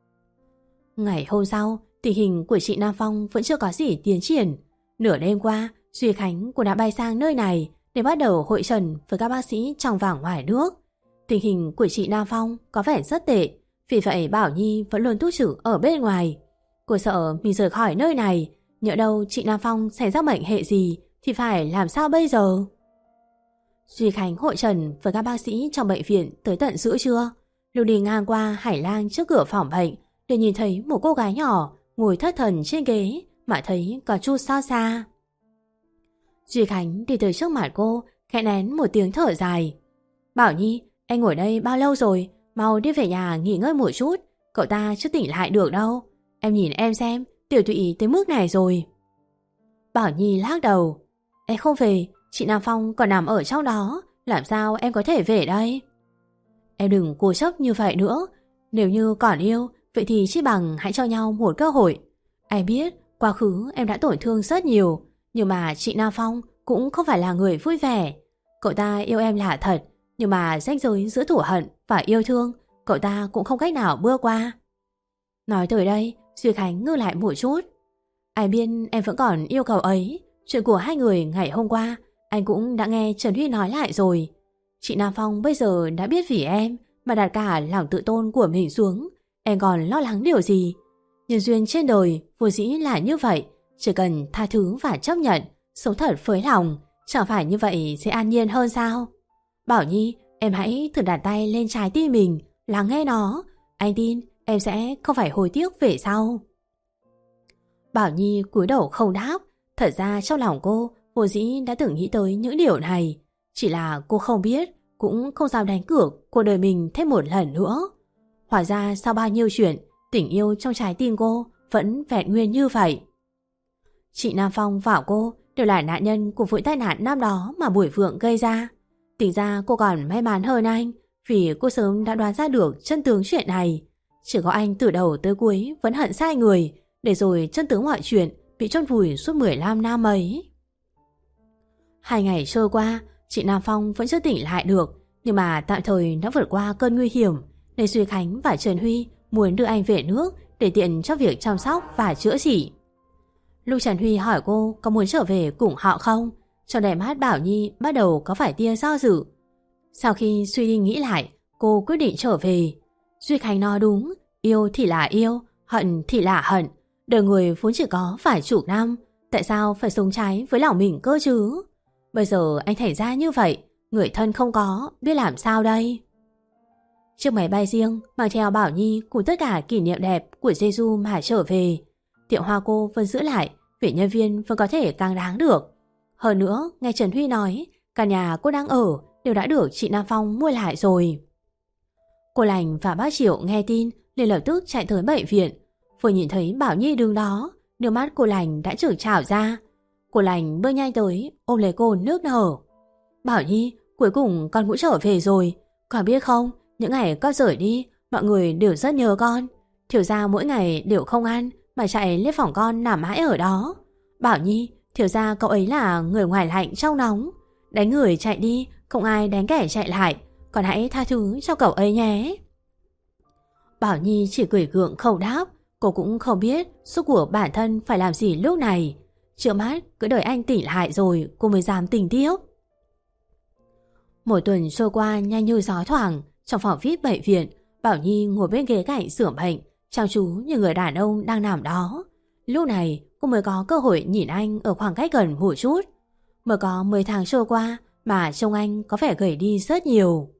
Ngày hôm sau, tình hình của chị Nam Phong vẫn chưa có gì tiến triển. Nửa đêm qua, Duy Khánh cũng đã bay sang nơi này để bắt đầu hội trần với các bác sĩ trong và ngoài nước. Tình hình của chị Nam Phong có vẻ rất tệ, vì vậy Bảo Nhi vẫn luôn túc trực ở bên ngoài. Cô sợ mình rời khỏi nơi này, nhỡ đâu chị Nam Phong xảy ra bệnh hệ gì thì phải làm sao bây giờ? Duy Khánh hội trần với các bác sĩ trong bệnh viện tới tận giữa trưa. Lúc đi ngang qua Hải Lang trước cửa phòng bệnh để nhìn thấy một cô gái nhỏ ngồi thất thần trên ghế mà thấy có chút xa xa. Duy Khánh đi tới trước mặt cô, khẽ nén một tiếng thở dài. Bảo Nhi, anh ngồi đây bao lâu rồi? Mau đi về nhà nghỉ ngơi một chút, cậu ta chưa tỉnh lại được đâu. Em nhìn em xem, tiểu tụy tới mức này rồi. Bảo Nhi lắc đầu. Em không về, chị Nam Phong còn nằm ở trong đó, làm sao em có thể về đây? Em đừng cố chấp như vậy nữa. Nếu như còn yêu, vậy thì chỉ bằng hãy cho nhau một cơ hội. Anh biết quá khứ em đã tổn thương rất nhiều, nhưng mà chị Nam Phong cũng không phải là người vui vẻ. Cậu ta yêu em là thật, nhưng mà ranh giới giữa thù hận và yêu thương cậu ta cũng không cách nào bước qua. Nói tới đây, Duy Khánh ngưng lại một chút. Anh biết em vẫn còn yêu cậu ấy. Chuyện của hai người ngày hôm qua anh cũng đã nghe Trần Huy nói lại rồi. Chị Nam Phong bây giờ đã biết vì em mà đặt cả lòng tự tôn của mình xuống. Em còn lo lắng điều gì? Nhân duyên trên đời vô dĩ là như vậy. Chỉ cần tha thứ và chấp nhận, sống thật với lòng, chẳng phải như vậy sẽ an nhiên hơn sao? Bảo Nhi, em hãy thử đặt tay lên trái tim mình, lắng nghe nó. Anh tin em sẽ không phải hối tiếc về sau. Bảo Nhi cúi đầu không đáp. Thật ra trong lòng cô vô dĩ đã từng nghĩ tới những điều này. Chỉ là cô không biết, cũng không dám đánh cược cuộc đời mình thêm một lần nữa. Hóa ra sau bao nhiêu chuyện, tình yêu trong trái tim cô vẫn vẹn nguyên như vậy. Chị Nam Phong và cô đều là nạn nhân của vụ tai nạn năm đó mà Bùi Vượng gây ra. Tính ra cô còn may mắn hơn anh, vì cô sớm đã đoán ra được chân tướng chuyện này. Chỉ có anh từ đầu tới cuối vẫn hận sai người, để rồi chân tướng mọi chuyện bị chôn vùi suốt mười lăm năm ấy. Hai ngày trôi qua, chị Nam Phong vẫn chưa tỉnh lại được, nhưng mà tạm thời đã vượt qua cơn nguy hiểm, nên Duy Khánh và Trần Huy muốn đưa anh về nước để tiện cho việc chăm sóc và chữa trị. Lúc Trần Huy hỏi cô có muốn trở về cùng họ không, trong đáy mắt Bảo Nhi bắt đầu có phải tia do dự. Sau khi suy đi nghĩ lại, cô quyết định trở về. Duy Khánh nói đúng, yêu thì là yêu, hận thì là hận. Đời người vốn chỉ có vài chục năm, tại sao phải sống trái với lòng mình cơ chứ? Bây giờ anh thành ra như vậy, người thân không có, biết làm sao đây? Chiếc máy bay riêng mang theo Bảo Nhi cùng tất cả kỷ niệm đẹp của Jeju mà trở về. Tiệm hoa cô vẫn giữ lại, vì nhân viên vẫn có thể càng đáng được. Hơn nữa, nghe Trần Huy nói, cả nhà cô đang ở đều đã được chị Nam Phong mua lại rồi. Cô Lành và bác Triệu nghe tin liền lập tức chạy tới bệnh viện. Vừa nhìn thấy Bảo Nhi đứng đó, nước mắt cô Lành đã trượt trào ra. Cô Lành bước nhanh tới ôm lấy cô nước nở. Bảo Nhi, cuối cùng con cũng trở về rồi. Con biết không, những ngày con rời đi, mọi người đều rất nhớ con. Thiếu gia mỗi ngày đều không ăn mà chạy lên phòng con nằm mãi ở đó. Bảo Nhi, thiếu gia cậu ấy là người ngoài lạnh trong nóng. Đánh người chạy đi, không ai đánh kẻ chạy lại. Con hãy tha thứ cho cậu ấy nhé. Bảo Nhi chỉ cười gượng không đáp. Cô cũng không biết suốt của bản thân phải làm gì lúc này. Trước mắt cứ đợi anh tỉnh lại rồi cô mới dám tỉnh tiếp. Một tuần trôi qua nhanh như gió thoảng. Trong phòng vê i pê bệnh viện, Bảo Nhi ngồi bên ghế cạnh giường bệnh, chăm chú như người đàn ông đang nằm đó. Lúc này cô mới có cơ hội nhìn anh ở khoảng cách gần một chút. Mới có mười tháng trôi qua mà trông anh có vẻ gầy đi rất nhiều.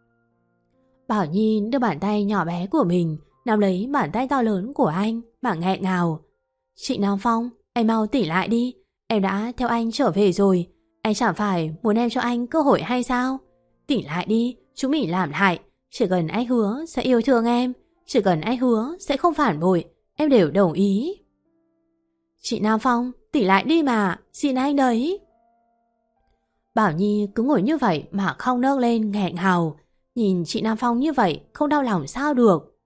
Bảo Nhi đưa bàn tay nhỏ bé của mình nắm lấy bàn tay to lớn của anh mà nghẹn ngào. Chị Nam Phong, anh mau tỉnh lại đi. Em đã theo anh trở về rồi. Anh chẳng phải muốn em cho anh cơ hội hay sao? Tỉnh lại đi, chúng mình làm lại. Chỉ cần anh hứa sẽ yêu thương em, chỉ cần anh hứa sẽ không phản bội, em đều đồng ý. Chị Nam Phong, tỉnh lại đi mà, xin anh đấy. Bảo Nhi cứ ngồi như vậy mà không nâng lên nghẹn ngào. Nhìn chị Nam Phong như vậy không đau lòng sao được.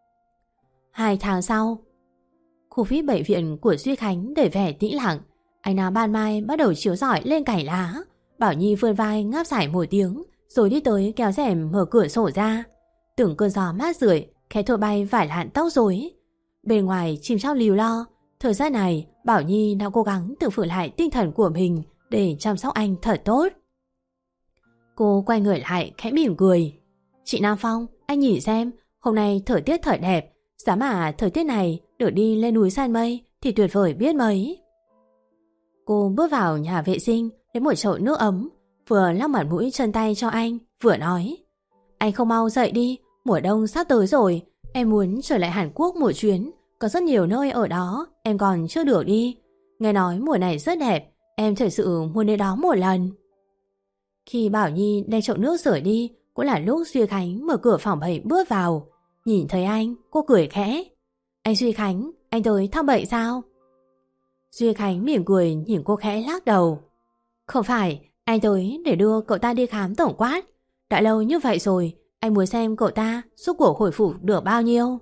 Hai tháng sau, khu vê i pê bệnh viện của Duy Khánh để vẻ tĩnh lặng. Ánh nắng ban mai bắt đầu chiếu rọi lên cành lá. Bảo Nhi vươn vai ngáp dài một tiếng rồi đi tới kéo rèm mở cửa sổ ra. Từng cơn gió mát rượi khẽ thổi bay vài làn tóc rối. Bên ngoài chim chóc líu lo. Thời gian này Bảo Nhi đang cố gắng tự phử lại tinh thần của mình để chăm sóc anh thật tốt. Cô quay người lại khẽ mỉm cười. Chị Nam Phong, anh nhìn xem, hôm nay thời tiết thật đẹp. Giá mà thời tiết này được đi lên núi san mây thì tuyệt vời biết mấy. Cô bước vào nhà vệ sinh lấy một chậu nước ấm, vừa lau mặt mũi chân tay cho anh, vừa nói: Anh không mau dậy đi, mùa đông sắp tới rồi. Em muốn trở lại Hàn Quốc một chuyến. Có rất nhiều nơi ở đó em còn chưa được đi. Nghe nói mùa này rất đẹp, em thật sự muốn đến đó một lần. Khi Bảo Nhi đem chậu nước rửa đi, cũng là lúc Duy Khánh mở cửa phòng bệnh bước vào. Nhìn thấy anh, cô cười khẽ. Anh Duy Khánh, anh tới thăm bệnh sao? Duy Khánh mỉm cười nhìn cô khẽ lắc đầu. Không phải, anh tới để đưa cậu ta đi khám tổng quát. Đã lâu như vậy rồi, anh muốn xem cậu ta giúp cuộc hồi phục được bao nhiêu.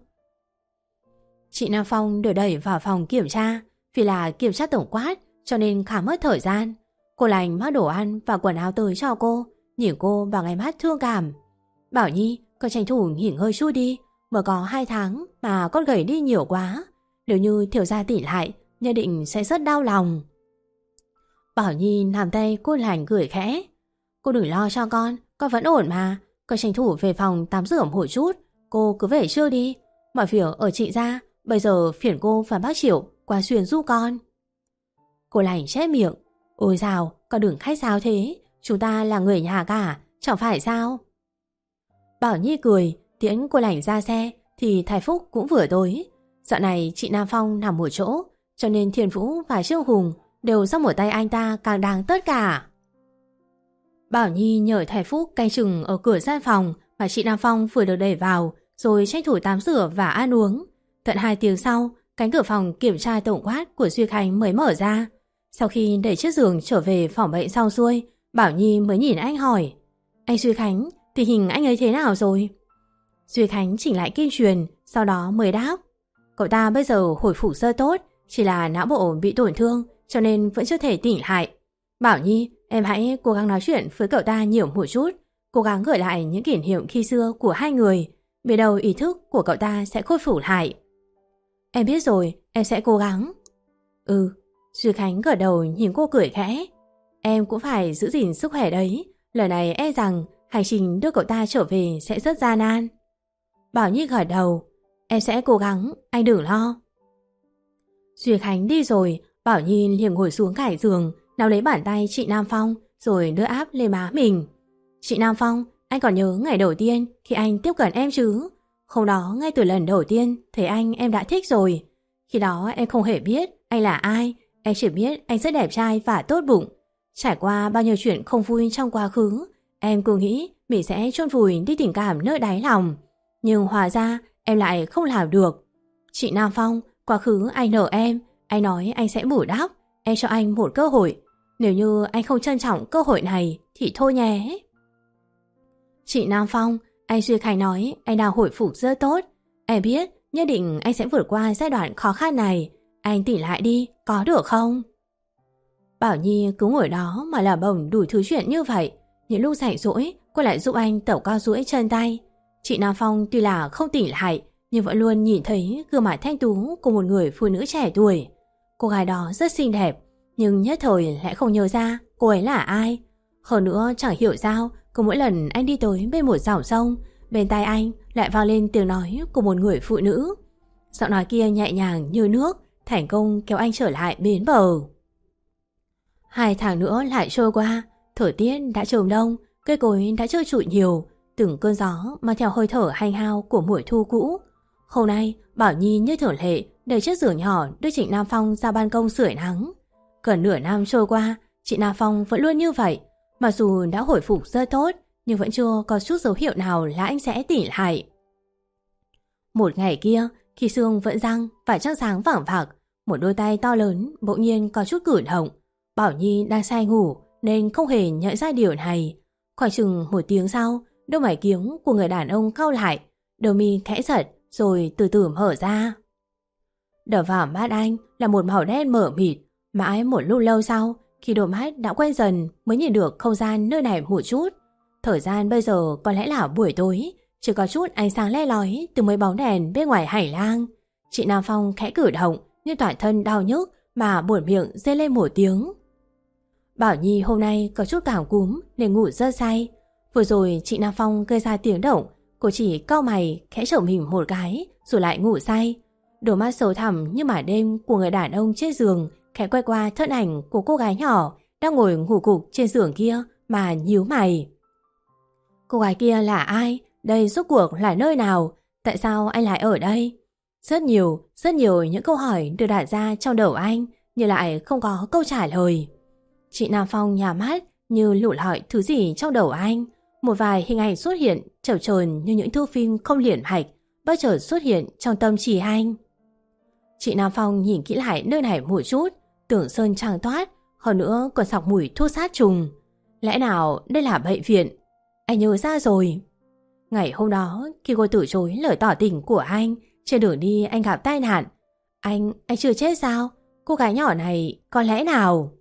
Chị Nam Phong được đẩy vào phòng kiểm tra. Vì là kiểm tra tổng quát cho nên khá mất thời gian. Cô Lành mang đồ ăn và quần áo tới cho cô, nhìn cô bằng ánh mắt thương cảm. Bảo Nhi, con tranh thủ nghỉ ngơi chút đi. Mới có hai tháng mà con gầy đi nhiều quá. Nếu như thiếu gia tỉnh lại, nhất định sẽ rất đau lòng. Bảo Nhi nắm tay cô Lành cười khẽ. Cô đừng lo cho con, con vẫn ổn mà. Con tranh thủ về phòng tắm rửa một chút. Cô cứ về trưa đi. Mọi việc ở chị ra, bây giờ phiền cô và bác Triệu qua xuyên giúp con. Cô Lành chép miệng. Ôi dào, con đừng khách sáo thế. Chúng ta là người nhà cả, chẳng phải sao? Bảo Nhi cười, tiễn cô Lành ra xe thì Thái Phúc cũng vừa tới. Dạo này chị Nam Phong nằm một chỗ, cho nên Thiên Vũ và Trương Hùng đều do một tay anh ta càng đáng tất cả. Bảo Nhi nhờ Thái Phúc canh chừng ở cửa gian phòng mà chị Nam Phong vừa được đẩy vào, rồi tranh thủ tắm rửa và ăn uống. Tận hai tiếng sau, cánh cửa phòng kiểm tra tổng quát của Duy Khánh mới mở ra. Sau khi đẩy chiếc giường trở về phòng bệnh xong xuôi, Bảo Nhi mới nhìn anh hỏi: Anh Duy Khánh, tình hình anh ấy thế nào rồi? Duy Khánh chỉnh lại kim truyền, sau đó mới đáp: Cậu ta bây giờ hồi phục rất tốt, chỉ là não bộ bị tổn thương cho nên vẫn chưa thể tỉnh lại. Bảo Nhi, em hãy cố gắng nói chuyện với cậu ta nhiều một chút, cố gắng gợi lại những kỷ niệm khi xưa của hai người. Biết đâu ý thức của cậu ta sẽ khôi phục lại. Em biết rồi, em sẽ cố gắng. Ừ, Duy Khánh gật đầu nhìn cô cười khẽ. Em cũng phải giữ gìn sức khỏe đấy. Lần này e rằng hành trình đưa cậu ta trở về sẽ rất gian nan. Bảo Nhi gật đầu. Em sẽ cố gắng, anh đừng lo. Duy Khánh đi rồi, Bảo Nhi liền ngồi xuống cạnh giường, nào lấy bàn tay chị Nam Phong rồi đưa áp lên má mình. Chị Nam Phong, anh còn nhớ ngày đầu tiên khi anh tiếp cận em chứ? Hôm đó ngay từ lần đầu tiên thấy anh em đã thích rồi. Khi đó em không hề biết anh là ai, em chỉ biết anh rất đẹp trai và tốt bụng. Trải qua bao nhiêu chuyện không vui trong quá khứ, em cứ nghĩ mình sẽ chôn vùi đi tình cảm nơi đáy lòng. Nhưng hóa ra em lại không làm được. Chị Nam Phong, quá khứ anh nợ em, anh nói anh sẽ bù đắp, em cho anh một cơ hội. Nếu như anh không trân trọng cơ hội này thì thôi nhé. Chị Nam Phong, anh Duy Khánh nói anh đang hồi phục rất tốt. Em biết nhất định anh sẽ vượt qua giai đoạn khó khăn này. Anh tỉnh lại đi, có được không? Bảo Nhi cứ ngồi đó mà làm bổng đủ thứ chuyện như vậy. Những lúc rảnh rỗi, cô lại giúp anh tẩu cao duỗi chân tay. Chị Nam Phong tuy là không tỉnh lại, nhưng vẫn luôn nhìn thấy gương mặt thanh tú của một người phụ nữ trẻ tuổi. Cô gái đó rất xinh đẹp, nhưng nhất thời lại không nhớ ra cô ấy là ai. Hơn nữa chẳng hiểu sao, cứ mỗi lần anh đi tới bên một dòng sông, bên tai anh lại vang lên tiếng nói của một người phụ nữ. Giọng nói kia nhẹ nhàng như nước, thành công kéo anh trở lại bến bờ. Hai tháng nữa lại trôi qua, thời tiết đã trồm đông, cây cối đã trơ trụi nhiều, từng cơn gió mang theo hơi thở hanh hao của mùa thu cũ. Hôm nay, Bảo Nhi như thường lệ đẩy chiếc giường nhỏ đưa Trịnh Nam Phong ra ban công sưởi nắng. Gần nửa năm trôi qua, chị Nam Phong vẫn luôn như vậy. Mặc dù đã hồi phục rất tốt, nhưng vẫn chưa có chút dấu hiệu nào là anh sẽ tỉnh lại. Một ngày kia, khi xương vẫn răng và trăng sáng vảng vặc, một đôi tay to lớn bỗng nhiên có chút cử động. Bảo Nhi đang say ngủ nên không hề nhận ra điều này. Khoảng chừng một tiếng sau, đôi mày kiếm của người đàn ông cau lại, đầu mi khẽ giật rồi từ từ mở ra. Đập vào mắt anh là một màu đen mờ mịt. Mãi một lúc lâu sau, khi đôi mắt đã quen dần mới nhìn được không gian nơi này một chút. Thời gian bây giờ có lẽ là buổi tối, chỉ có chút ánh sáng le lói từ mấy bóng đèn bên ngoài hành lang. Chị Nam Phong khẽ cử động như toàn thân đau nhức mà buồn miệng rên lên một tiếng. Bảo Nhi hôm nay có chút cảm cúm nên ngủ rất say. Vừa rồi chị Nam Phong gây ra tiếng động, cô chỉ cau mày khẽ trở mình một cái rồi lại ngủ say. Đôi mắt sâu thẳm như màn đêm của người đàn ông trên giường khẽ quay qua thân ảnh của cô gái nhỏ đang ngồi ngủ gục trên giường kia mà nhíu mày. Cô gái kia là ai? Đây rốt cuộc là nơi nào? Tại sao anh lại ở đây? Rất nhiều, rất nhiều những câu hỏi được đặt ra trong đầu anh nhưng lại không có câu trả lời. Chị Nam Phong nhắm mắt như lụi lọi thứ gì trong đầu anh. Một vài hình ảnh xuất hiện chập chờn như những thước phim không liền mạch bất chợt xuất hiện trong tâm trí anh. Chị Nam Phong nhìn kỹ lại nơi này một chút, tưởng sơn trắng toát, hơn nữa còn sọc mùi thuốc sát trùng. Lẽ nào đây là bệnh viện? Anh nhớ ra rồi. Ngày hôm đó, khi cô từ chối lời tỏ tình của anh, trên đường đi anh gặp tai nạn. Anh, anh chưa chết sao? Cô gái nhỏ này có lẽ nào?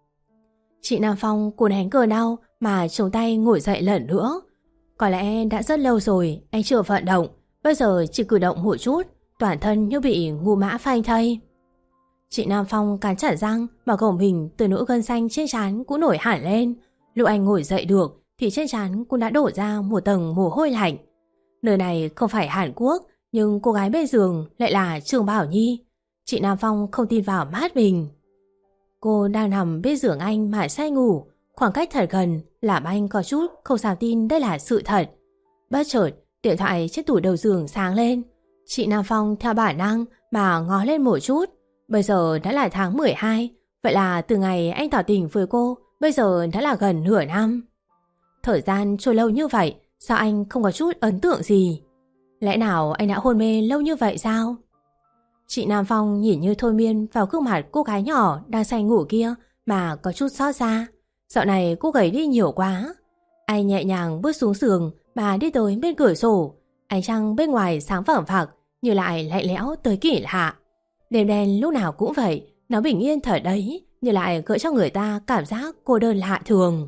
Chị Nam Phong cuốn hánh cờ đau mà chống tay ngồi dậy lần nữa. Có lẽ đã rất lâu rồi anh chưa vận động, bây giờ chỉ cử động một chút, toàn thân như bị ngu mã phanh thây. Chị Nam Phong cắn chặt răng mà gồng mình từ nỗi gân xanh trên trán cũng nổi hẳn lên. Lúc anh ngồi dậy được thì trên trán cũng đã đổ ra một tầng mồ hôi lạnh. Nơi này không phải Hàn Quốc, nhưng cô gái bên giường lại là Trương Bảo Nhi. Chị Nam Phong không tin vào mắt mình. Cô đang nằm bên giường anh mà say ngủ, khoảng cách thật gần làm anh có chút không dám tin đây là sự thật. Bất chợt, điện thoại trên tủ đầu giường sáng lên. Chị Nam Phong theo bản năng mà ngó lên một chút. Bây giờ đã là tháng mười hai, vậy là từ ngày anh tỏ tình với cô, bây giờ đã là gần nửa năm. Thời gian trôi lâu như vậy, sao anh không có chút ấn tượng gì? Lẽ nào anh đã hôn mê lâu như vậy sao? Chị Nam Phong nhìn như thôi miên vào gương mặt cô gái nhỏ đang say ngủ kia mà có chút xót xa. Dạo này cô gầy đi nhiều quá. Anh nhẹ nhàng bước xuống giường và đi tới bên cửa sổ. Ánh trăng bên ngoài sáng phẳng phặc như lại lạnh lẽo tới kỳ lạ. Đêm đen lúc nào cũng vậy, nó bình yên thật đấy, nhưng lại gợi cho người ta cảm giác cô đơn lạ thường.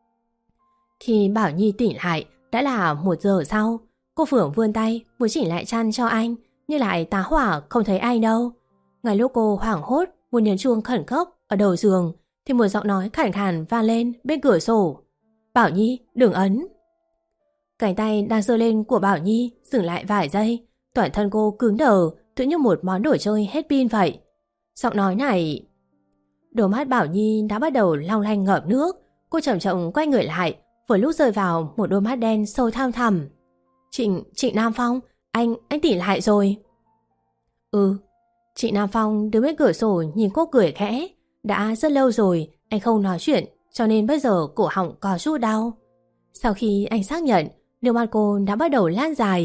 Khi Bảo Nhi tỉnh lại đã là một giờ sau. Cô Phượng vươn tay muốn chỉnh lại chăn cho anh, nhưng lại tá hỏa không thấy ai đâu. Ngay lúc cô hoảng hốt muốn nhấn chuông khẩn cấp ở đầu giường thì một giọng nói khàn khàn vang lên bên cửa sổ. Bảo Nhi, đừng ấn. Cánh tay đang giơ lên của Bảo Nhi dừng lại vài giây, toàn thân cô cứng đờ, tự như một món đồ chơi hết pin vậy. Giọng nói này... Đôi mắt Bảo Nhi đã bắt đầu long lanh ngợp nước. Cô chậm chậm quay người lại, vừa lúc rơi vào một đôi mắt đen sâu thăm thẳm. Trịnh, Trịnh Nam Phong, anh, anh tỉnh lại rồi. Ừ. Trịnh Nam Phong đứng bên cửa sổ nhìn cô cười khẽ. Đã rất lâu rồi anh không nói chuyện, cho nên bây giờ cổ họng có chút đau. Sau khi anh xác nhận, nước mắt cô đã bắt đầu lan dài.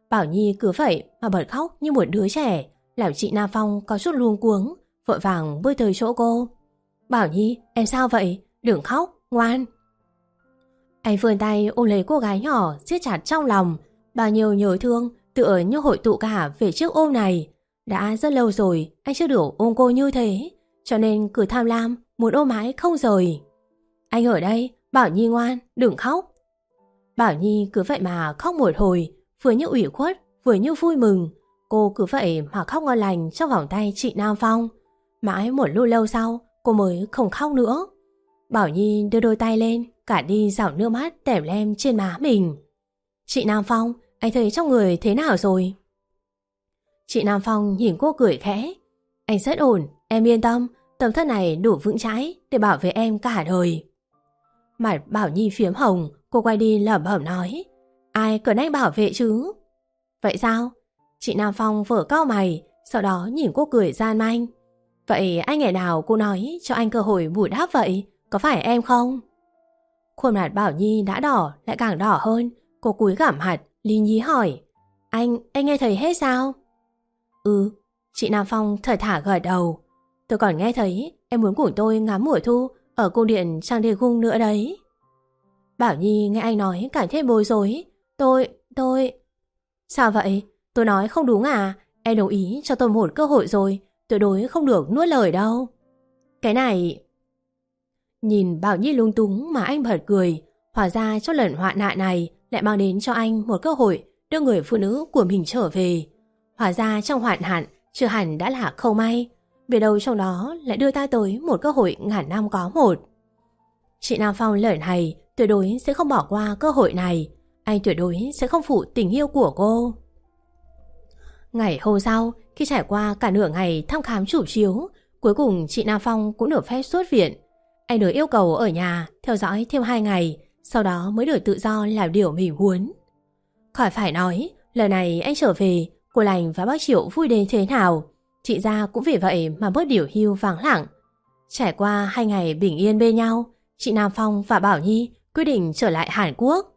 Bảo Nhi cứ vậy mà bật khóc như một đứa trẻ, làm chị Nam Phong có chút luống cuống, vội vàng bước tới chỗ cô. Bảo Nhi, em sao vậy? Đừng khóc, ngoan. Anh vươn tay ôm lấy cô gái nhỏ siết chặt trong lòng, bao nhiêu nhớ thương tựa như hội tụ cả về chiếc ôm này. Đã rất lâu rồi anh chưa được ôm cô như thế, cho nên cứ tham lam muốn ôm mãi không rời. Anh ở đây, Bảo Nhi ngoan, đừng khóc. Bảo Nhi cứ vậy mà khóc một hồi, vừa như ủy khuất, vừa như vui mừng. Cô cứ vậy mà khóc ngon lành trong vòng tay chị Nam Phong. Mãi một lúc lâu sau, cô mới không khóc nữa. Bảo Nhi đưa đôi tay lên, cả đi dạo nước mắt tẻm lem trên má mình. Chị Nam Phong, anh thấy trong người thế nào rồi? Chị Nam Phong nhìn cô cười khẽ. Anh rất ổn, em yên tâm, tấm thân này đủ vững chãi để bảo vệ em cả đời. Mặt Bảo Nhi phiếm hồng, cô quay đi lẩm bẩm nói. Ai cần anh bảo vệ chứ? Vậy sao? Chị Nam Phong vở cau mày, sau đó nhìn cô cười gian manh. Vậy anh ngày nào cô nói cho anh cơ hội bù đắp vậy, có phải em không? Khuôn mặt Bảo Nhi đã đỏ lại càng đỏ hơn, cô cúi gằm mặt, lý nhí hỏi. Anh, anh nghe thấy hết sao? Ừ, chị Nam Phong thở thả gật đầu. Tôi còn nghe thấy em muốn cùng tôi ngắm mùa thu ở cung điện Trang Đề Cung nữa đấy. Bảo Nhi nghe anh nói càng thêm bối rối. Tôi, tôi... Sao vậy? Tôi nói không đúng à? Em đồng ý cho tôi một cơ hội rồi, tuyệt đối không được nuốt lời đâu. Cái này... Nhìn Bảo Nhi lung túng mà anh bật cười. Hóa ra trong lần hoạn nạn này lại mang đến cho anh một cơ hội đưa người phụ nữ của mình trở về. Hóa ra trong hoạn hạn chưa hẳn đã là không may, về đâu trong đó lại đưa ta tới một cơ hội ngàn năm có một. Chị Nam Phong lời này tuyệt đối sẽ không bỏ qua cơ hội này. Anh tuyệt đối sẽ không phụ tình yêu của cô. Ngày hôm sau, khi trải qua cả nửa ngày thăm khám chủ chiếu, cuối cùng chị Nam Phong cũng được phép xuất viện. Anh được yêu cầu ở nhà theo dõi thêm hai ngày, sau đó mới được tự do làm điều mình muốn. Khỏi phải nói, lần này anh trở về, cô Lành và bác Triệu vui đến thế nào. Chị Gia cũng vì vậy mà bớt điều hưu vắng lặng. Trải qua hai ngày bình yên bên nhau, chị Nam Phong và Bảo Nhi quyết định trở lại Hàn Quốc.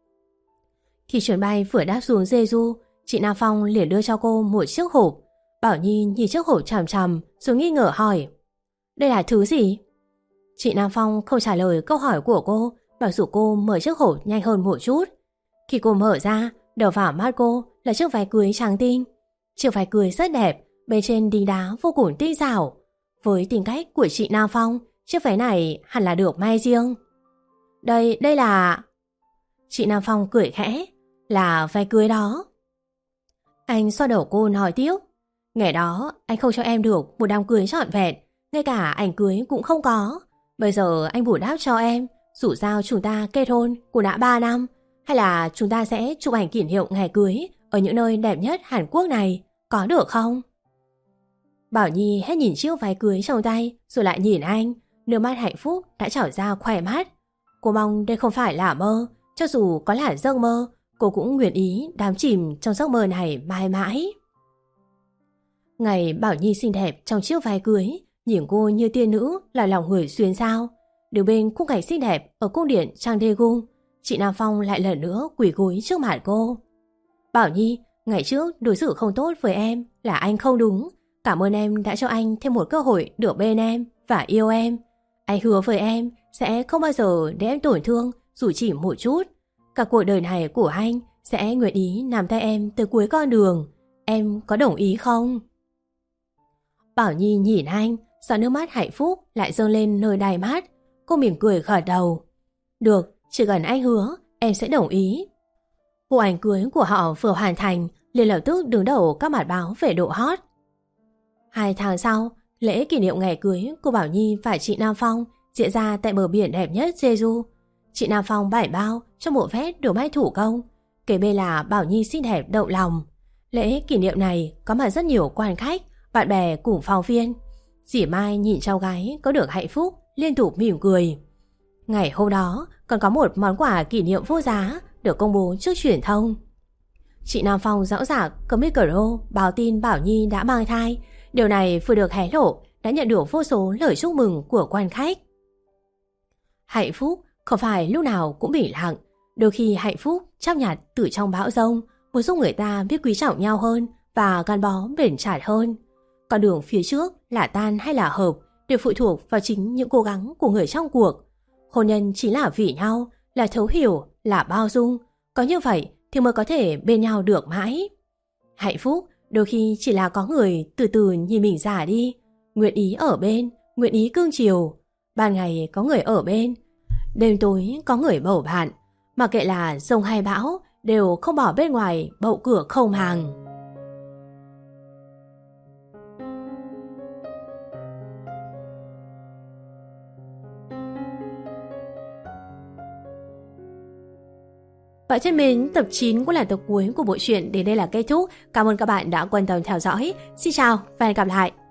Khi chuyến bay vừa đáp xuống Jeju, chị Nam Phong liền đưa cho cô một chiếc hộp. Bảo Nhi nhìn chiếc hộp chằm chằm rồi nghi ngờ hỏi. Đây là thứ gì? Chị Nam Phong không trả lời câu hỏi của cô, bảo rủ cô mở chiếc hộp nhanh hơn một chút. Khi cô mở ra, đầu vào mắt cô là chiếc váy cưới trắng tinh. Chiếc váy cưới rất đẹp, bên trên đính đá vô cùng tinh xảo. Với tính cách của chị Nam Phong, chiếc váy này hẳn là được may riêng. Đây, đây là... Chị Nam Phong cười khẽ. Là váy cưới đó. Anh xoa đầu cô nói tiếp. Ngày đó anh không cho em được một đám cưới trọn vẹn, ngay cả ảnh cưới cũng không có. Bây giờ anh bù đắp cho em, rủ sao chúng ta kết hôn cũng đã ba năm, hay là chúng ta sẽ chụp ảnh kỷ niệm ngày cưới ở những nơi đẹp nhất Hàn Quốc này, có được không? Bảo Nhi hết nhìn chiếc váy cưới trong tay rồi lại nhìn anh, nước mắt hạnh phúc đã trào ra khỏe mắt. Cô mong đây không phải là mơ, cho dù có là giấc mơ, cô cũng nguyện ý đắm chìm trong giấc mơ này mãi mãi. Ngày Bảo Nhi xinh đẹp trong chiếc váy cưới, nhìn cô như tiên nữ là lòng người xuyên sao. Đứng bên khung cảnh xinh đẹp ở cung điện Trang Đê Cung, chị Nam Phong lại lần nữa quỳ gối trước mặt cô. Bảo Nhi, ngày trước đối xử không tốt với em là anh không đúng. Cảm ơn em đã cho anh thêm một cơ hội được bên em và yêu em. Anh hứa với em sẽ không bao giờ để em tổn thương dù chỉ một chút. Cả cuộc đời này của anh sẽ nguyện ý nắm tay em từ cuối con đường. Em có đồng ý không? Bảo Nhi nhìn anh, giọt nước mắt hạnh phúc lại dâng lên nơi đáy mắt. Cô mỉm cười gật đầu. Được, chỉ cần anh hứa, em sẽ đồng ý. Bộ ảnh cưới của họ vừa hoàn thành, liền lập tức đứng đầu các mặt báo về độ hot. Hai tháng sau, lễ kỷ niệm ngày cưới của Bảo Nhi và chị Nam Phong diễn ra tại bờ biển đẹp nhất Jeju. Chị Nam Phong bải bao trong bộ vest được may thủ công, kế bên là Bảo Nhi xinh đẹp đậu lòng. Lễ kỷ niệm này có mặt rất nhiều quan khách, bạn bè cùng phóng viên. Dì Mai nhìn cháu gái có được hạnh phúc, liên tục mỉm cười. Ngày hôm đó còn có một món quà kỷ niệm vô giá được công bố trước truyền thông. Chị Nam Phong dõng dạc cầm micro báo tin Bảo Nhi đã mang thai. Điều này vừa được hé lộ đã nhận được vô số lời chúc mừng của quan khách. Hạnh phúc không phải lúc nào cũng bình lặng, đôi khi hạnh phúc chắp nhặt từ trong bão giông muốn giúp người ta biết quý trọng nhau hơn và gắn bó bền chặt hơn. Con đường phía trước là tan hay là hợp đều phụ thuộc vào chính những cố gắng của người trong cuộc. Hôn nhân chính là vì nhau, là thấu hiểu, là bao dung. Có như vậy thì mới có thể bên nhau được mãi. Hạnh phúc đôi khi chỉ là có người từ từ nhìn mình già đi, nguyện ý ở bên, nguyện ý cương chiều. Ban ngày có người ở bên, đêm tối có người bầu bạn. Mà kệ là rông hay bão đều không bỏ bên ngoài bậu cửa không hàng. Bạn thân mến, tập chín cũng là tập cuối của bộ truyện đến đây là kết thúc. Cảm ơn các bạn đã quan tâm theo dõi. Xin chào và hẹn gặp lại.